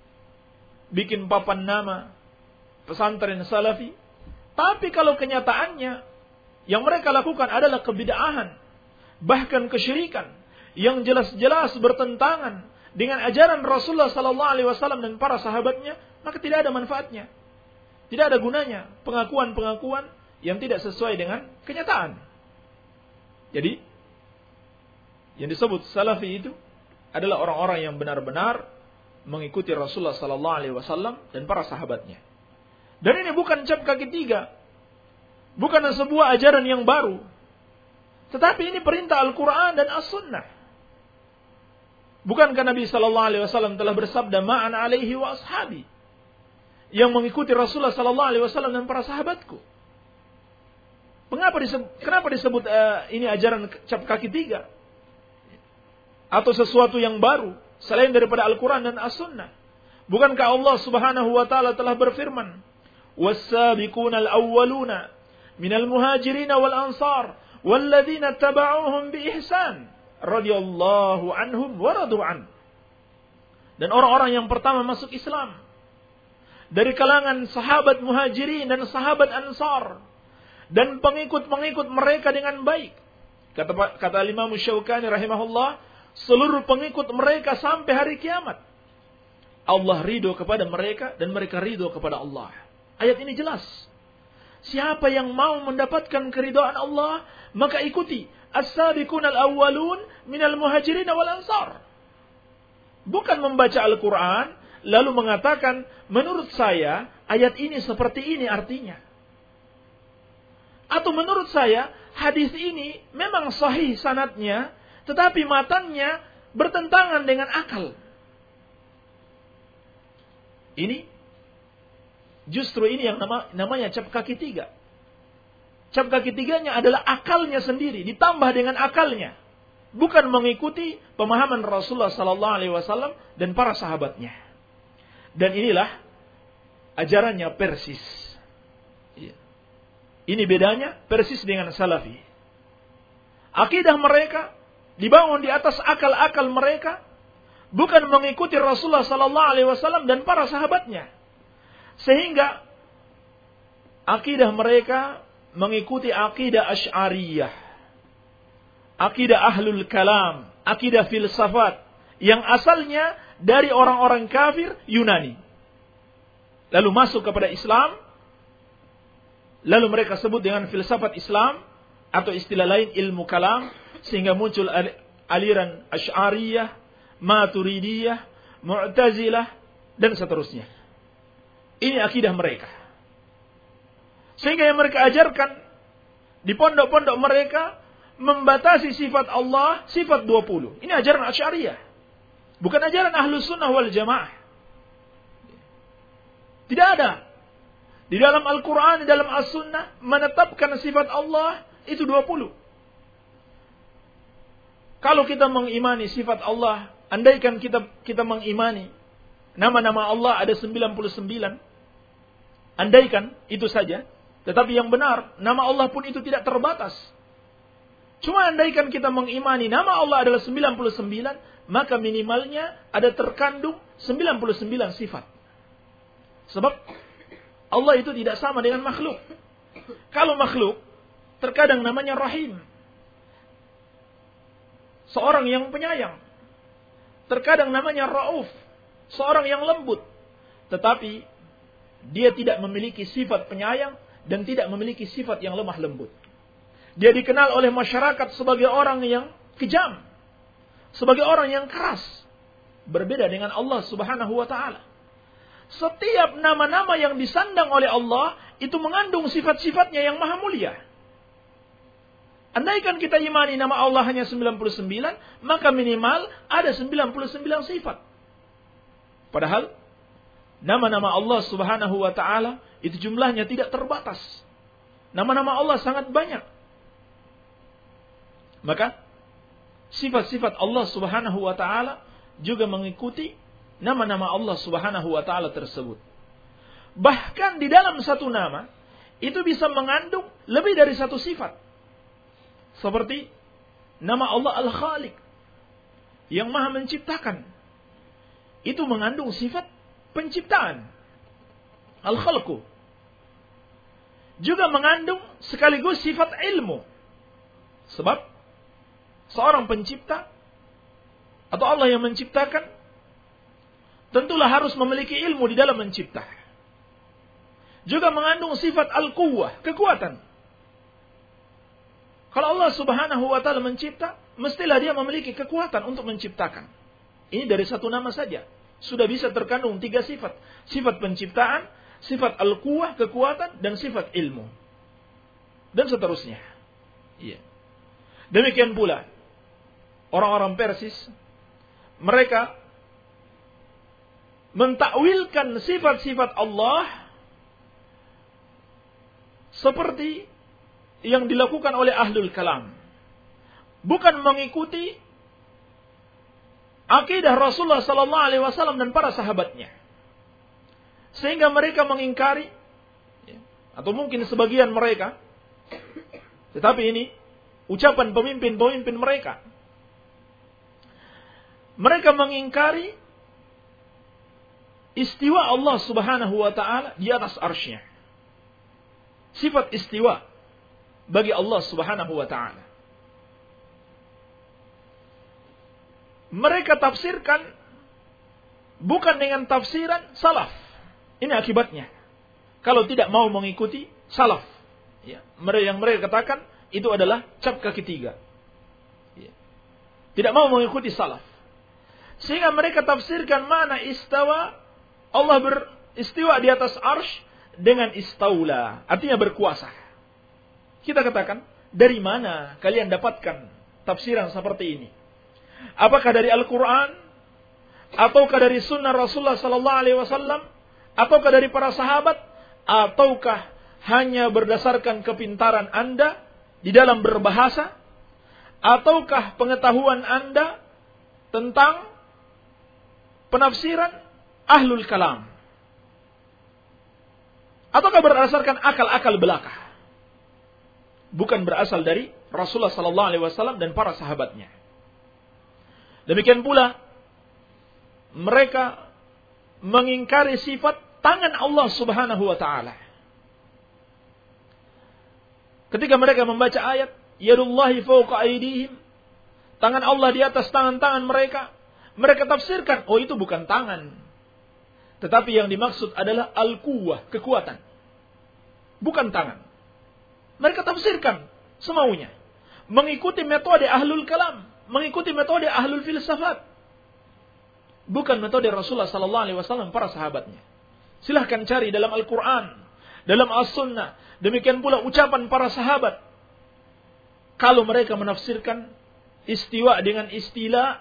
bikin papan nama pesantren salafi, tapi kalau kenyataannya yang mereka lakukan adalah kebid'ahan, bahkan kesyirikan yang jelas-jelas bertentangan dengan ajaran Rasulullah sallallahu alaihi wasallam dan para sahabatnya, maka tidak ada manfaatnya. Tidak ada gunanya pengakuan-pengakuan yang tidak sesuai dengan kenyataan. Jadi, yang disebut salafi itu adalah orang-orang yang benar-benar mengikuti Rasulullah sallallahu alaihi wasallam dan para sahabatnya. Dan ini bukan cap kaki tiga, bukan sebuah ajaran yang baru, tetapi ini perintah Al-Quran dan As-Sunnah. Bukankah Nabi sallallahu alaihi wasallam telah bersabda, ma'an alaihi wa ashabi, yang mengikuti Rasulullah sallallahu alaihi wasallam dan para sahabatku. Mengapa disebut, kenapa disebut uh, ini ajaran cap kaki tiga? Atau sesuatu yang baru selain daripada Al-Quran dan As-Sunnah? Bukankah Allah Subhanahu wa taala telah berfirman, was-sabiquna al-awwaluna minal muhajirin wal ansar walladzina tabauhum bi ihsan radhiyallahu anhum wa radu an. Dan orang-orang yang pertama masuk Islam dari kalangan sahabat muhajirin dan sahabat ansar, dan pengikut-pengikut mereka dengan baik. Kata kata Imam Syaukani rahimahullah, seluruh pengikut mereka sampai hari kiamat, Allah ridho kepada mereka dan mereka ridho kepada Allah. Ayat ini jelas. Siapa yang mau mendapatkan keridhaan Allah, maka ikuti as-sabiquna al-awwalun minal muhajirin wal ansar. Bukan membaca Al-Quran lalu mengatakan, menurut saya ayat ini seperti ini artinya. Atau menurut saya hadis ini memang sahih sanadnya, tetapi matannya bertentangan dengan akal. Ini justru ini yang nama, namanya cap kaki tiga. Cap kaki tiganya adalah akalnya sendiri ditambah dengan akalnya, bukan mengikuti pemahaman Rasulullah sallallahu alaihi wasallam dan para sahabatnya. Dan inilah ajarannya Persis. Ini bedanya Persis dengan Salafi. Akidah mereka dibangun di atas akal-akal mereka, bukan mengikuti Rasulullah sallallahu alaihi wasallam dan para sahabatnya. Sehingga akidah mereka mengikuti akidah Asy'ariyah, akidah Ahlul Kalam, akidah filsafat yang asalnya dari orang-orang kafir Yunani, lalu masuk kepada Islam, lalu mereka sebut dengan filsafat Islam atau istilah lain ilmu kalam, sehingga muncul aliran Asy'ariyah, Maturidiyah, Mu'tazilah dan seterusnya. Ini akidah mereka. Sehingga yang mereka ajarkan di pondok-pondok mereka membatasi sifat Allah sifat dua puluh. Ini ajaran Asy'ariyah. Bukan ajaran Ahlus Sunnah wal Jamaah. Tidak ada di dalam Al-Quran, di dalam As-Sunnah menetapkan sifat Allah itu dua puluh. Kalau kita mengimani sifat Allah, andaikan kita kita mengimani nama-nama Allah ada sembilan puluh sembilan, andaikan itu saja, tetapi yang benar nama Allah pun itu tidak terbatas. Cuma andaikan kita mengimani nama Allah adalah sembilan puluh sembilan, maka minimalnya ada terkandung sembilan puluh sembilan sifat. Sebab Allah itu tidak sama dengan makhluk. Kalau makhluk, terkadang namanya Rahim, seorang yang penyayang. Terkadang namanya Rauf, seorang yang lembut. Tetapi dia tidak memiliki sifat penyayang dan tidak memiliki sifat yang lemah lembut. Dia dikenal oleh masyarakat sebagai orang yang kejam, sebagai orang yang keras. Berbeda dengan Allah Subhanahu wa ta'ala. Setiap nama-nama yang disandang oleh Allah itu mengandung sifat-sifatnya yang maha mulia. Andaikan kita imani nama Allah hanya sembilan puluh sembilan, maka minimal ada sembilan puluh sembilan sifat. Padahal nama-nama Allah Subhanahu wa ta'ala itu jumlahnya tidak terbatas. Nama-nama Allah sangat banyak. Maka sifat-sifat Allah Subhanahu wa ta'ala juga mengikuti nama-nama Allah Subhanahu wa ta'ala tersebut. Bahkan di dalam satu nama itu bisa mengandung lebih dari satu sifat. Seperti nama Allah Al-Khaliq, yang maha menciptakan. Itu mengandung sifat penciptaan, Al-Khalqu. Juga mengandung sekaligus sifat ilmu. Sebab seorang pencipta atau Allah yang menciptakan tentulah harus memiliki ilmu di dalam mencipta. Juga mengandung sifat Al-Quwwah, kekuatan. Kalau Allah Subhanahu wa ta'ala mencipta, mestilah dia memiliki kekuatan untuk menciptakan. Ini dari satu nama saja sudah bisa terkandung tiga sifat. Sifat penciptaan, sifat Al-Quwwah, kekuatan, dan sifat ilmu. Dan seterusnya. Iya. Demikian pula orang-orang Persis, mereka mentakwilkan sifat-sifat Allah seperti yang dilakukan oleh ahlul kalam. Bukan mengikuti akidah Rasulullah sallallahu alaihi wasallam dan para sahabatnya. Sehingga mereka mengingkari, atau mungkin sebagian mereka, tetapi ini ucapan pemimpin-pemimpin mereka. Mereka mengingkari istiwa Allah Subhanahu wa ta'ala di atas arsy-Nya. Sifat istiwa bagi Allah Subhanahu wa ta'ala. Mereka tafsirkan bukan dengan tafsiran salaf. Ini akibatnya. Kalau tidak mau mengikuti salaf, ya, yang mereka katakan itu adalah cap kaki tiga. Ya. Tidak mau mengikuti salaf. Sehingga mereka tafsirkan mana istawa, Allah beristiwa di atas arsy dengan istaula, artinya berkuasa. Kita katakan, dari mana kalian dapatkan tafsiran seperti ini? Apakah dari Al-Quran? Ataukah dari sunnah Rasulullah sallallahu alaihi wasallam? Ataukah dari para sahabat? Ataukah hanya berdasarkan kepintaran Anda di dalam berbahasa? Ataukah pengetahuan Anda tentang penafsiran ahlul kalam? Ataukah berdasarkan akal-akal belaka? Bukan berasal dari Rasulullah sallallahu alaihi wasallam dan para sahabatnya. Demikian pula mereka mengingkari sifat tangan Allah Subhanahu wa ta'ala. Ketika mereka membaca ayat yadullahi fawqa aydihim, tangan Allah di atas tangan-tangan mereka, mereka tafsirkan, oh itu bukan tangan, tetapi yang dimaksud adalah al-quwwah, kekuatan. Bukan tangan. Mereka tafsirkan semaunya. Mengikuti metode ahlul kalam, mengikuti metode ahlul filsafat. Bukan metode Rasulullah sallallahu alaihi wasallam, para sahabatnya. Silahkan cari dalam Al-Quran, dalam As-Sunnah. Demikian pula ucapan para sahabat. Kalau mereka menafsirkan istiwa dengan istila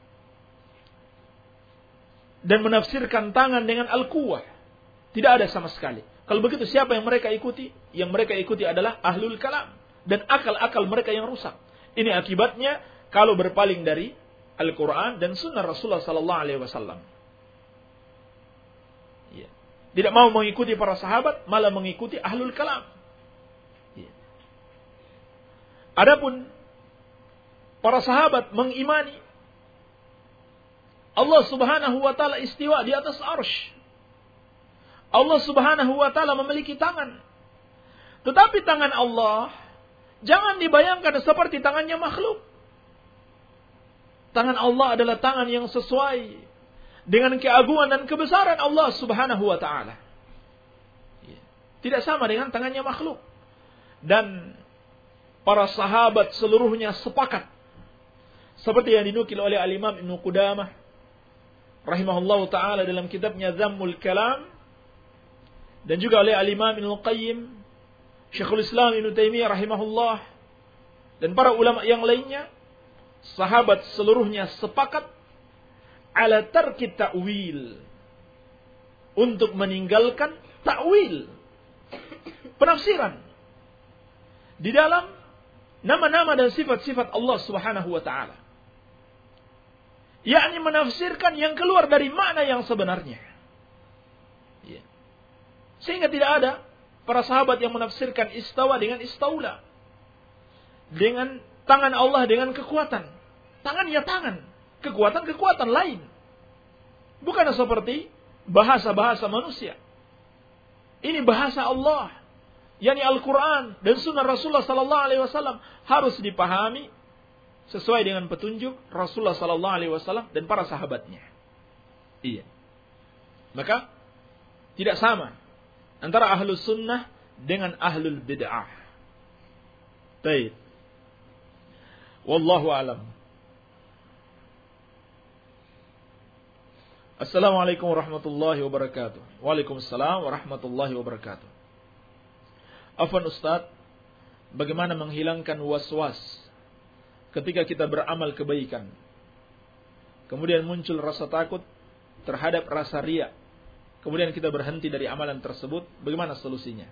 dan menafsirkan tangan dengan al-quwah, tidak ada sama sekali. Kalau begitu siapa yang mereka ikuti? Yang mereka ikuti adalah ahlul kalam dan akal-akal mereka yang rusak. Ini akibatnya kalau berpaling dari Al-Quran dan Sunnah Rasulullah Sallallahu Alaihi Wasallam. Ya. Tidak mau mengikuti para sahabat, malah mengikuti ahlul kalam. Ya. Adapun para sahabat mengimani Allah Subhanahu wa taala istiwa di atas arsy. Allah Subhanahu wa taala memiliki tangan. Tetapi tangan Allah jangan dibayangkan seperti tangannya makhluk. Tangan Allah adalah tangan yang sesuai dengan keagungan dan kebesaran Allah Subhanahu wa taala. Tidak sama dengan tangannya makhluk. Dan para sahabat seluruhnya sepakat, seperti yang dinukil oleh Al-Imam Ibnu Qudamah rahimahullahu taala dalam kitabnya Zammul Kalam, dan juga oleh Al-Imam Ibnu Qayyim, Syekhul Islam Ibnu Taimiyah rahimahullah, dan para ulama yang lainnya, sahabat seluruhnya sepakat ala tarki ta'wil, untuk meninggalkan ta'wil, penafsiran di dalam nama-nama dan sifat-sifat Allah Subhanahu wa taala. Yakni menafsirkan yang keluar dari makna yang sebenarnya. Ya. Sehingga tidak ada para sahabat yang menafsirkan istawa dengan istaula. Dengan tangan Allah dengan kekuatan. Tangan ya tangan. Kekuatan-kekuatan lain. Bukan seperti bahasa-bahasa manusia. Ini bahasa Allah. yakni Al-Quran dan Sunnah Rasulullah Sallallahu Alaihi Wasallam harus dipahami sesuai dengan petunjuk Rasulullah Sallallahu Alaihi Wasallam dan para sahabatnya. Iya. Maka tidak sama antara ahlus sunnah dengan ahlul bid'ah. Baik. Wallahu alam. Assalamualaikum warahmatullahi wabarakatuh. Waalaikumsalam warahmatullahi wabarakatuh. Afwan Ustaz, bagaimana menghilangkan was-was ketika kita beramal kebaikan, kemudian muncul rasa takut terhadap rasa riya, kemudian kita berhenti dari amalan tersebut, bagaimana solusinya?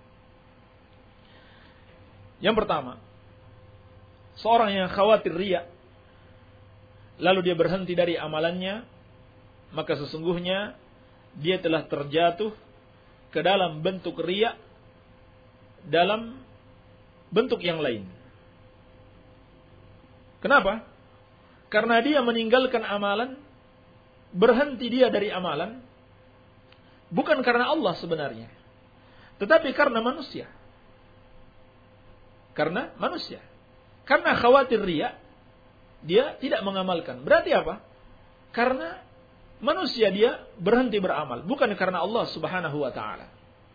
Yang pertama, seorang yang khawatir riya, lalu dia berhenti dari amalannya, maka sesungguhnya dia telah terjatuh ke dalam bentuk riya dalam bentuk yang lain. Kenapa? Karena dia meninggalkan amalan, berhenti dia dari amalan, bukan karena Allah sebenarnya, tetapi karena manusia. Karena manusia. Karena khawatir riya, dia tidak mengamalkan. Berarti apa? Karena manusia dia berhenti beramal, bukan karena Allah Subhanahu wa taala.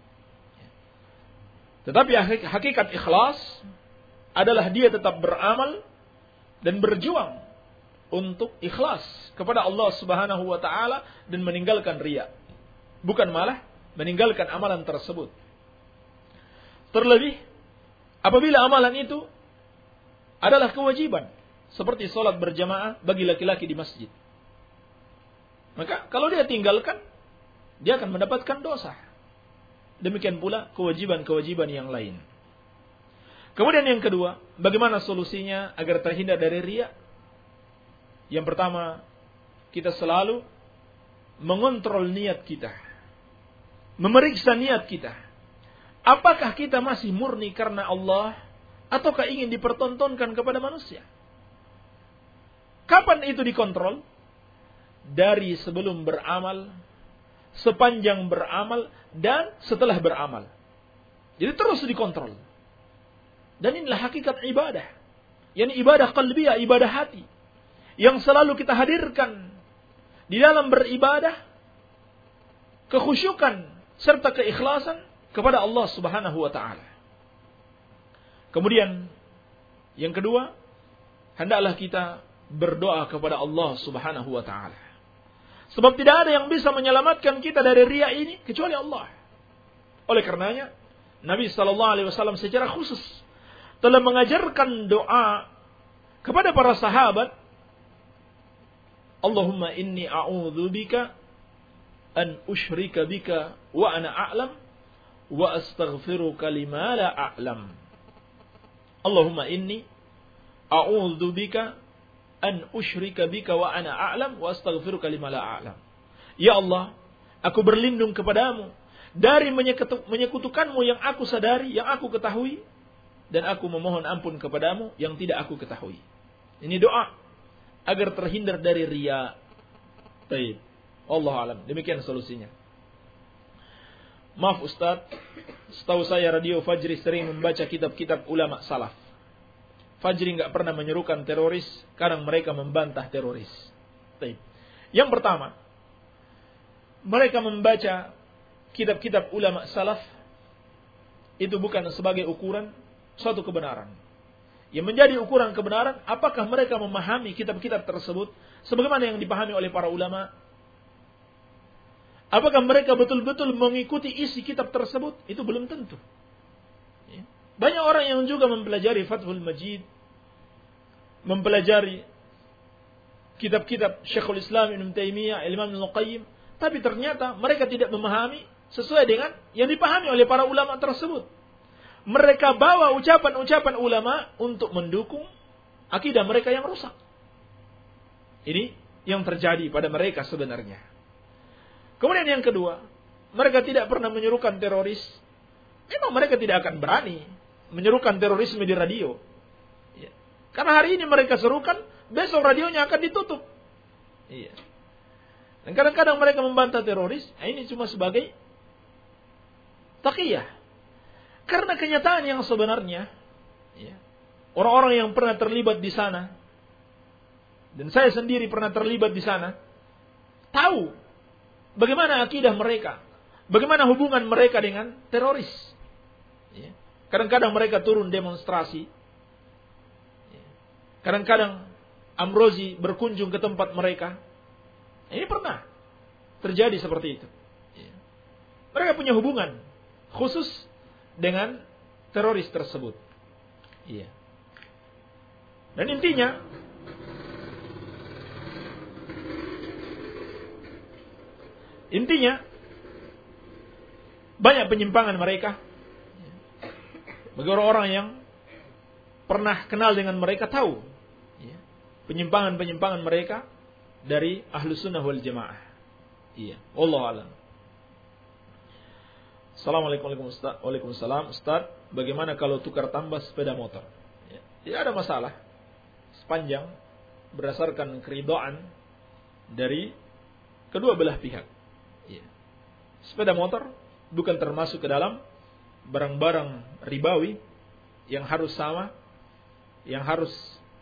Tetapi hakikat ikhlas adalah dia tetap beramal dan berjuang untuk ikhlas kepada Allah Subhanahu wa taala dan meninggalkan riya, bukan malah meninggalkan amalan tersebut. Terlebih apabila amalan itu adalah kewajiban, seperti sholat berjamaah bagi laki-laki di masjid, maka kalau dia tinggalkan, dia akan mendapatkan dosa. Demikian pula kewajiban-kewajiban yang lain. Kemudian yang kedua, bagaimana solusinya agar terhindar dari riya? Yang pertama, kita selalu mengontrol niat kita, memeriksa niat kita. Apakah kita masih murni karena Allah, ataukah ingin dipertontonkan kepada manusia? Kapan itu dikontrol? Dari sebelum beramal, sepanjang beramal, dan setelah beramal. Jadi terus dikontrol. Dan inilah hakikat ibadah. Yani ibadah qalbiyah, ibadah hati, yang selalu kita hadirkan di dalam beribadah, kekhusyukan serta keikhlasan kepada Allah Subhanahu wa taala. Kemudian yang kedua, hendaklah kita berdoa kepada Allah Subhanahu wa taala. Sebab tidak ada yang bisa menyelamatkan kita dari riya ini kecuali Allah. Oleh karenanya, Nabi sallallahu alaihi wasallam secara khusus telah mengajarkan doa kepada para sahabat, Allahumma inni a'udzubika an usyrika bika wa ana a'lam wa astaghfiruka lima la a'lam. Allahumma inni a'udzubika an usyrika bika wa ana a'lam wa astaghfiruka lima la a'lam. Ya Allah, aku berlindung kepadamu dari menyekutukanmu yang aku sadari, yang aku ketahui, dan aku memohon ampun kepadamu yang tidak aku ketahui. Ini doa agar terhindar dari riya. Baik. Allah alam. Demikian solusinya. Maaf Ustaz, setahu saya Radio Fajri sering membaca kitab-kitab ulama salaf. Fajri enggak pernah menyerukan teroris, kadang mereka membantah teroris. Baik. Yang pertama, mereka membaca kitab-kitab ulama salaf itu bukan sebagai ukuran suatu kebenaran. Yang menjadi ukuran kebenaran, apakah mereka memahami kitab-kitab tersebut sebagaimana yang dipahami oleh para ulama? Apakah mereka betul-betul mengikuti isi kitab tersebut? Itu belum tentu. Banyak orang yang juga mempelajari Fathul Majid, mempelajari kitab-kitab Syekhul Islam Ibnu Taimiyah, Imam Ibnu Qayyim, tapi ternyata mereka tidak memahami sesuai dengan yang dipahami oleh para ulama tersebut. Mereka bawa ucapan-ucapan ulama untuk mendukung akidah mereka yang rusak. Ini yang terjadi pada mereka sebenarnya. Kemudian yang kedua, mereka tidak pernah menyerukan teroris. Memang mereka tidak akan berani menyerukan terorisme di radio. Ya. Karena hari ini mereka serukan, besok radionya akan ditutup. Iya. Dan kadang-kadang mereka membantah teroris, ini cuma sebagai taqiyah. Karena kenyataan yang sebenarnya, ya, orang-orang yang pernah terlibat di sana, dan saya sendiri pernah terlibat di sana, tahu bagaimana akidah mereka, bagaimana hubungan mereka dengan teroris. Ya. Kadang-kadang mereka turun demonstrasi. Ya. Kadang-kadang Amrozi berkunjung ke tempat mereka. Ini pernah terjadi seperti itu. Ya. Mereka punya hubungan khusus dengan teroris tersebut. Iya. Dan intinya, intinya banyak penyimpangan mereka. Bagi orang-orang yang pernah kenal dengan mereka tahu penyimpangan-penyimpangan mereka dari Ahlus Sunnah wal Jamaah. Iya. Wallahu a'lam. Assalamualaikum Ustaz. Waalaikumsalam Ustaz. Bagaimana kalau tukar tambah sepeda motor? Ya, tidak ada masalah. Sepanjang berdasarkan keridhaan dari kedua belah pihak. Ya. Sepeda motor bukan termasuk ke dalam barang-barang ribawi yang harus sama, yang harus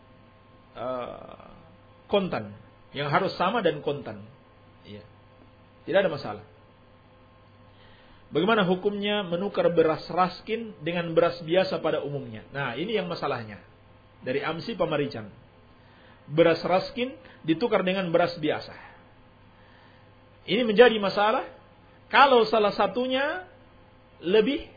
uh, kontan, yang harus sama dan kontan. Ya. Tidak ada masalah. Bagaimana hukumnya menukar beras raskin dengan beras biasa pada umumnya? Nah, ini yang masalahnya. Dari Amsi Pamarican. Beras raskin ditukar dengan beras biasa. Ini menjadi masalah kalau salah satunya lebih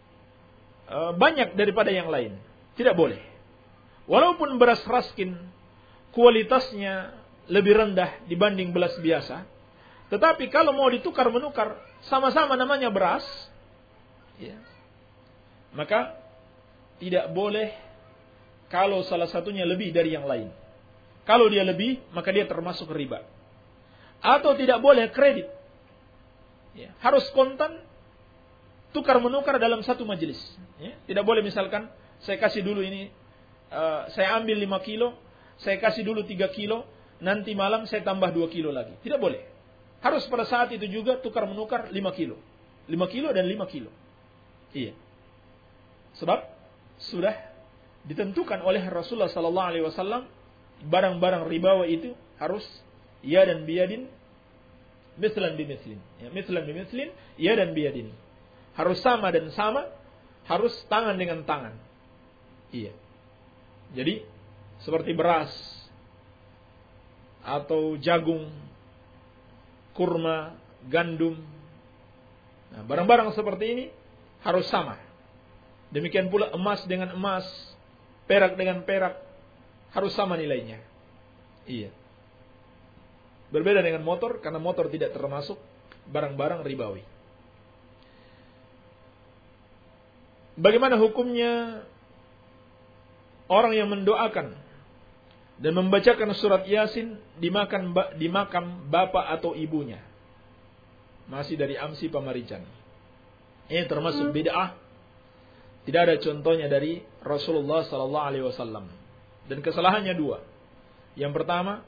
uh, banyak daripada yang lain. Tidak boleh. Walaupun beras raskin kualitasnya lebih rendah dibanding beras biasa, tetapi kalau mau ditukar menukar sama-sama namanya beras, ya, maka tidak boleh kalau salah satunya lebih dari yang lain. Kalau dia lebih, maka dia termasuk riba. Atau tidak boleh kredit. Ya, harus kontan, tukar menukar dalam satu majelis. Ya, tidak boleh misalkan saya kasih dulu ini, uh, saya ambil lima kilo, saya kasih dulu tiga kilo, nanti malam saya tambah dua kilo lagi. Tidak boleh. Harus pada saat itu juga tukar menukar lima kilo. lima kilo dan lima kilo. Iya. Sebab sudah ditentukan oleh Rasulullah sallallahu alaihi wasallam barang-barang ribawi itu harus ya dan biyadin, mislan bimislin. Ya, mislan bimislin, ya dan biyadin. Harus sama dan sama, harus tangan dengan tangan. Iya. Jadi seperti beras atau jagung, kurma, gandum. Nah, barang-barang seperti ini harus sama. Demikian pula emas dengan emas, perak dengan perak, harus sama nilainya. Iya. Berbeda dengan motor, karena motor tidak termasuk barang-barang ribawi. Bagaimana hukumnya orang yang mendoakan dan membacakan surat Yasin di makam, di makam bapak atau ibunya? Masih dari Amsi Pamarican. Ini termasuk bid'ah. Tidak ada contohnya dari Rasulullah sallallahu alaihi wasallam. Dan kesalahannya dua. Yang pertama,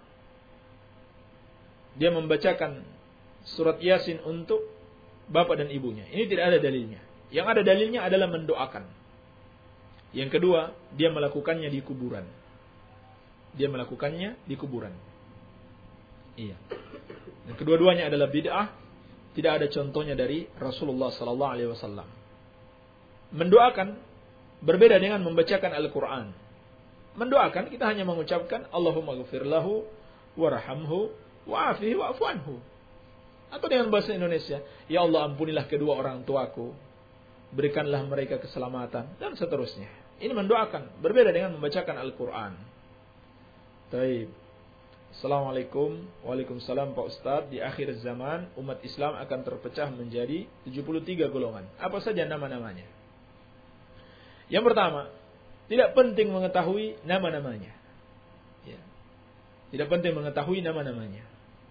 dia membacakan surat Yasin untuk bapak dan ibunya. Ini tidak ada dalilnya. Yang ada dalilnya adalah mendoakan. Yang kedua, dia melakukannya di kuburan. Dia melakukannya di kuburan. Iya. Dan kedua-duanya adalah bid'ah. Tidak ada contohnya dari Rasulullah sallallahu alaihi wasallam. Mendoakan berbeda dengan membacakan Al-Quran. Mendoakan kita hanya mengucapkan Allahumma ghafir lahu warhamhu wa'afihi wa'fu anhu. Atau dengan bahasa Indonesia, ya Allah ampunilah kedua orang tuaku, berikanlah mereka keselamatan, dan seterusnya. Ini mendoakan, berbeda dengan membacakan Al-Quran. Taib. Assalamualaikum. Waalaikumsalam Pak Ustadz. Di akhir zaman umat Islam akan terpecah menjadi tujuh puluh tiga golongan. Apa saja nama-namanya? Yang pertama, tidak penting mengetahui nama-namanya. Ya. Tidak penting mengetahui nama-namanya.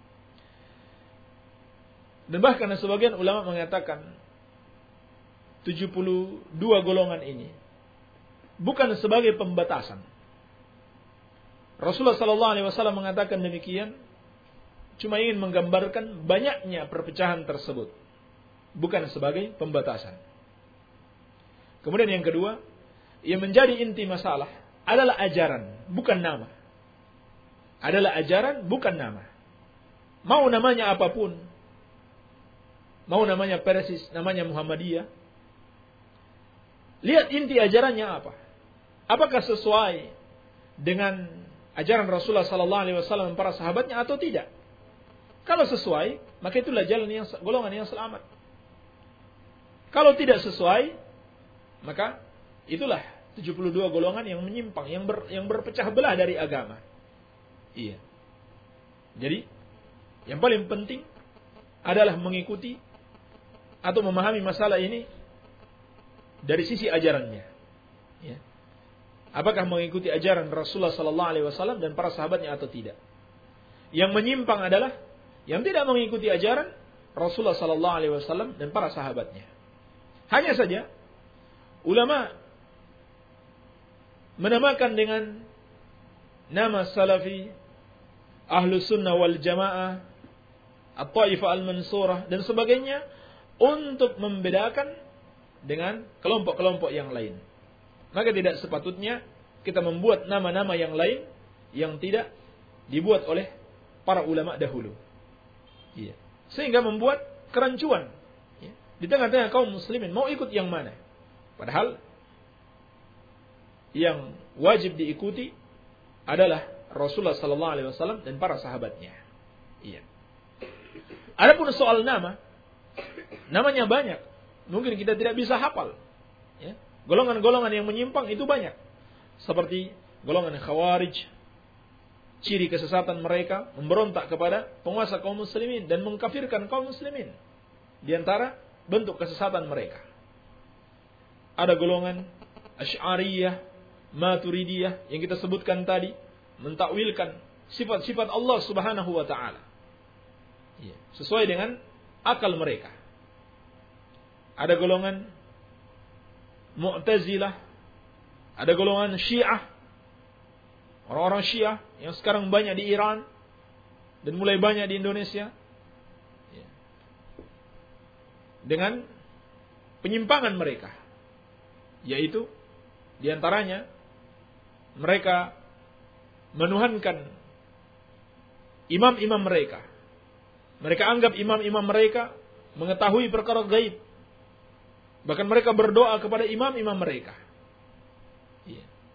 Dan bahkan sebagian ulama mengatakan tujuh puluh dua golongan ini bukan sebagai pembatasan. Rasulullah sallallahu alaihi wasallam mengatakan demikian cuma ingin menggambarkan banyaknya perpecahan tersebut, bukan sebagai pembatasan. Kemudian yang kedua, yang menjadi inti masalah adalah ajaran, bukan nama. Adalah ajaran, bukan nama. Mau namanya apapun, mau namanya Persis, namanya Muhammadiyah, lihat inti ajarannya apa. Apakah sesuai dengan ajaran Rasulullah sallallahu alaihi wasallam dan para sahabatnya atau tidak? Kalau sesuai, maka itulah jalan yang golongan yang selamat. Kalau tidak sesuai, maka itulah tujuh puluh dua golongan yang menyimpang, yang ber, yang berpecah belah dari agama. Iya. Jadi, yang paling penting adalah mengikuti atau memahami masalah ini dari sisi ajarannya. Ya. Apakah mengikuti ajaran Rasulullah sallallahu alaihi wasallam dan para sahabatnya atau tidak? Yang menyimpang adalah yang tidak mengikuti ajaran Rasulullah sallallahu alaihi wasallam dan para sahabatnya. Hanya saja ulama menamakan dengan nama Salafi, Ahlus Sunnah wal Jamaah, At-Taifah Al-Mansurah dan sebagainya untuk membedakan dengan kelompok-kelompok yang lain. Maka tidak sepatutnya kita membuat nama-nama yang lain yang tidak dibuat oleh para ulama dahulu. Iya. Sehingga membuat kerancuan ya, di tengah-tengah kaum muslimin mau ikut yang mana. Padahal yang wajib diikuti adalah Rasulullah sallallahu alaihi wasallam dan para sahabatnya. Iya. Adapun soal nama, namanya banyak. Mungkin kita tidak bisa hafal. Ya. Golongan-golongan yang menyimpang itu banyak. Seperti golongan Khawarij, ciri kesesatan mereka memberontak kepada penguasa kaum muslimin dan mengkafirkan kaum muslimin. Di antara bentuk kesesatan mereka ada golongan Asy'ariyah, Maturidiyah yang kita sebutkan tadi, mentakwilkan sifat-sifat Allah Subhanahu wa taala. Ya, sesuai dengan akal mereka. Ada golongan Mu'tazilah, ada golongan Syiah. Orang-orang Syiah yang sekarang banyak di Iran dan mulai banyak di Indonesia. Ya. Dengan penyimpangan mereka, yaitu diantaranya mereka menuhankan imam-imam mereka. Mereka anggap imam-imam mereka mengetahui perkara gaib. Bahkan mereka berdoa kepada imam-imam mereka. Ya.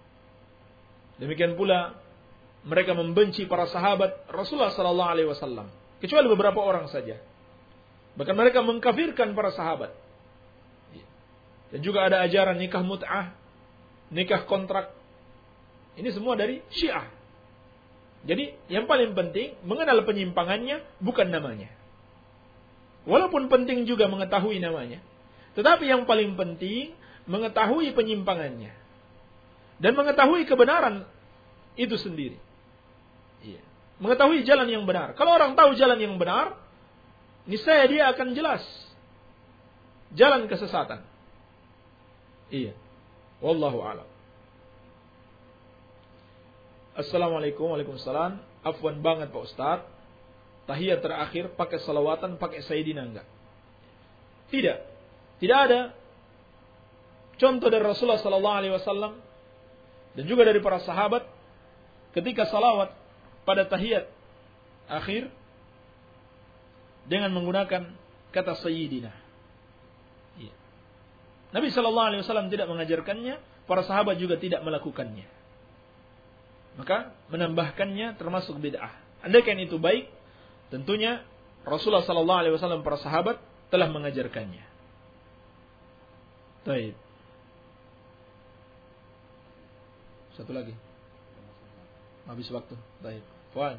Demikian pula mereka membenci para sahabat Rasulullah sallallahu alaihi wasallam, kecuali beberapa orang saja. Bahkan mereka mengkafirkan para sahabat. Dan juga ada ajaran nikah mut'ah, nikah kontrak. Ini semua dari Syiah. Jadi yang paling penting mengenal penyimpangannya, bukan namanya. Walaupun penting juga mengetahui namanya, tetapi yang paling penting mengetahui penyimpangannya dan mengetahui kebenaran itu sendiri. Iya. Mengetahui jalan yang benar. Kalau orang tahu jalan yang benar, niscaya dia akan jelas jalan kesesatan. Iya. Wallahu a'lam. Assalamualaikum. Waalaikumsalam. Afwan banget Pak Ustaz. Tahiyat terakhir pakai salawatan, pakai sayyidina enggak? Tidak. Tidak ada contoh dari Rasulullah sallallahu alaihi wasallam dan juga dari para sahabat ketika salawat pada tahiyat akhir dengan menggunakan kata sayyidina. Ya. Nabi sallallahu alaihi wasallam tidak mengajarkannya, para sahabat juga tidak melakukannya. Maka menambahkannya termasuk bid'ah. Andaikan itu baik, tentunya Rasulullah sallallahu alaihi wasallam para sahabat telah mengajarkannya. Baik. Satu lagi. Habis waktu. Baik. Puan.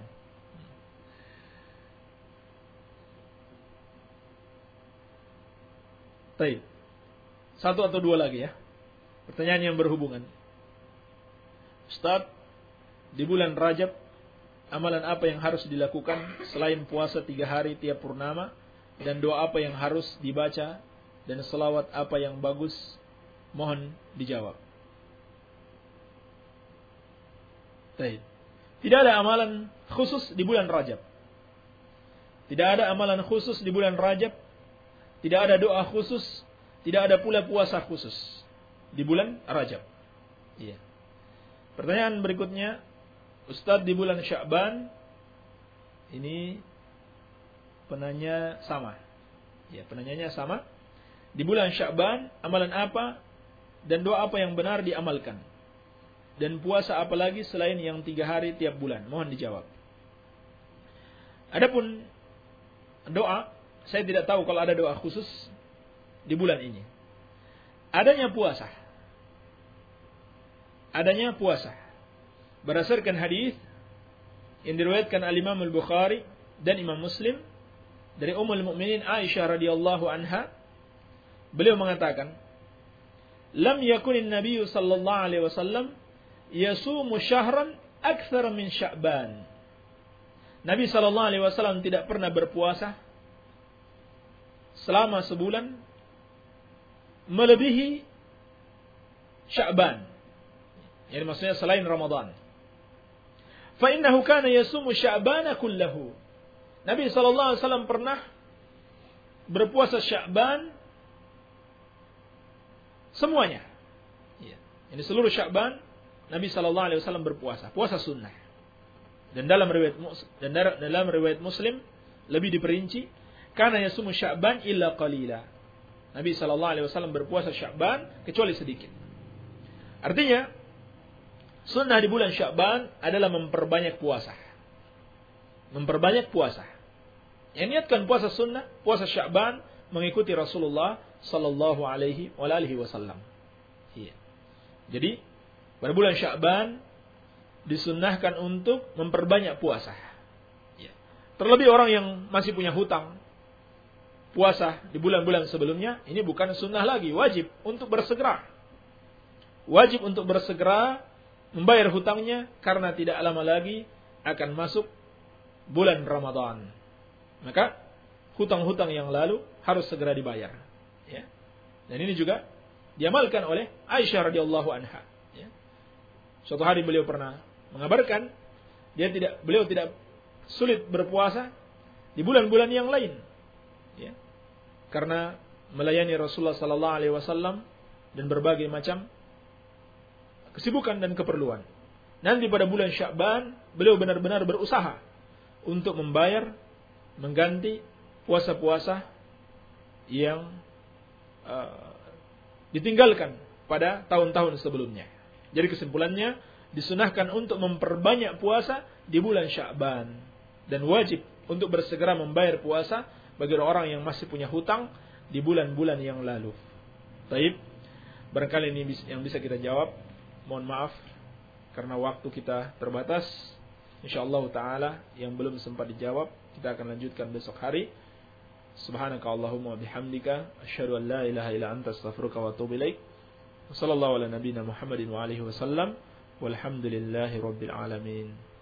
Baik. Satu atau dua lagi ya. Pertanyaan yang berhubungan. Ustaz, di bulan Rajab amalan apa yang harus dilakukan selain puasa tiga hari tiap purnama, dan doa apa yang harus dibaca, dan selawat apa yang bagus? Mohon dijawab. Baik. Tidak ada amalan khusus di bulan Rajab. Tidak ada amalan khusus di bulan Rajab. Tidak ada doa khusus. Tidak ada pula puasa khusus di bulan Rajab. Iya. Pertanyaan berikutnya, Ustaz, di bulan Sya'ban ini penanya sama. Ya, penanyanya sama. Di bulan Sya'ban amalan apa dan doa apa yang benar diamalkan? Dan puasa apa lagi selain yang tiga hari tiap bulan? Mohon dijawab. Adapun doa, saya tidak tahu kalau ada doa khusus di bulan ini. Adanya puasa. Adanya puasa. Berdasarkan hadis yang diriwayatkan al-Imam al-Bukhari dan Imam Muslim dari Ummul Mukminin Aisyah radhiyallahu anha, beliau mengatakan, "Lam yakunin Nabi sallallahu alaihi wasallam yasumu syahran aktsara min Sya'ban." Nabi sallallahu alaihi wasallam tidak pernah berpuasa selama sebulan melebihi Sya'ban. Jadi maksudnya selain Ramadan. Fa innahu kana yasumu Sya'bana kullahu. Nabi sallallahu alaihi wasallam pernah berpuasa Sya'ban semuanya. Ya. Ini seluruh Sya'ban Nabi sallallahu alaihi wasallam berpuasa, puasa sunnah. Dan dalam riwayat dan dalam riwayat Muslim lebih diperinci, kana yasumu Sya'ban illa qalila. Nabi sallallahu alaihi wasallam berpuasa Sya'ban kecuali sedikit. Artinya, sunnah di bulan Sya'ban adalah memperbanyak puasa. Memperbanyak puasa. Yang niatkan puasa sunnah, puasa Sya'ban mengikuti Rasulullah sallallahu alaihi wasallam. Iya. Jadi, pada bulan Sya'ban disunnahkan untuk memperbanyak puasa. Iya. Terlebih orang yang masih punya hutang, puasa di bulan-bulan sebelumnya, ini bukan sunnah lagi, wajib untuk bersegera. Wajib untuk bersegera membayar hutangnya karena tidak lama lagi akan masuk bulan Ramadan. Maka hutang-hutang yang lalu harus segera dibayar. Ya. Dan ini juga diamalkan oleh Aisyah radhiyallahu anha. Ya. Suatu hari beliau pernah mengabarkan dia tidak, beliau tidak sulit berpuasa di bulan-bulan yang lain. Ya. Karena melayani Rasulullah sallallahu alaihi wasallam dan berbagai macam kesibukan dan keperluan. Nanti pada bulan Sya'ban beliau benar-benar berusaha untuk membayar, mengganti puasa-puasa yang uh, ditinggalkan pada tahun-tahun sebelumnya. Jadi kesimpulannya, disunahkan untuk memperbanyak puasa di bulan Sya'ban, dan wajib untuk bersegera membayar puasa bagi orang yang masih punya hutang di bulan-bulan yang lalu. Baik, barangkali ini yang bisa kita jawab. Mohon maaf karena waktu kita terbatas. Insyaallah taala yang belum sempat dijawab kita akan lanjutkan besok hari. Subhanaka Allahumma wa bihamdika asyhadu an la ilaha illa anta astaghfiruka wa atubu ilaik. Wassallallahu ala nabiyyina Muhammadin wa alihi wasallam. Walhamdulillahi rabbil alamin.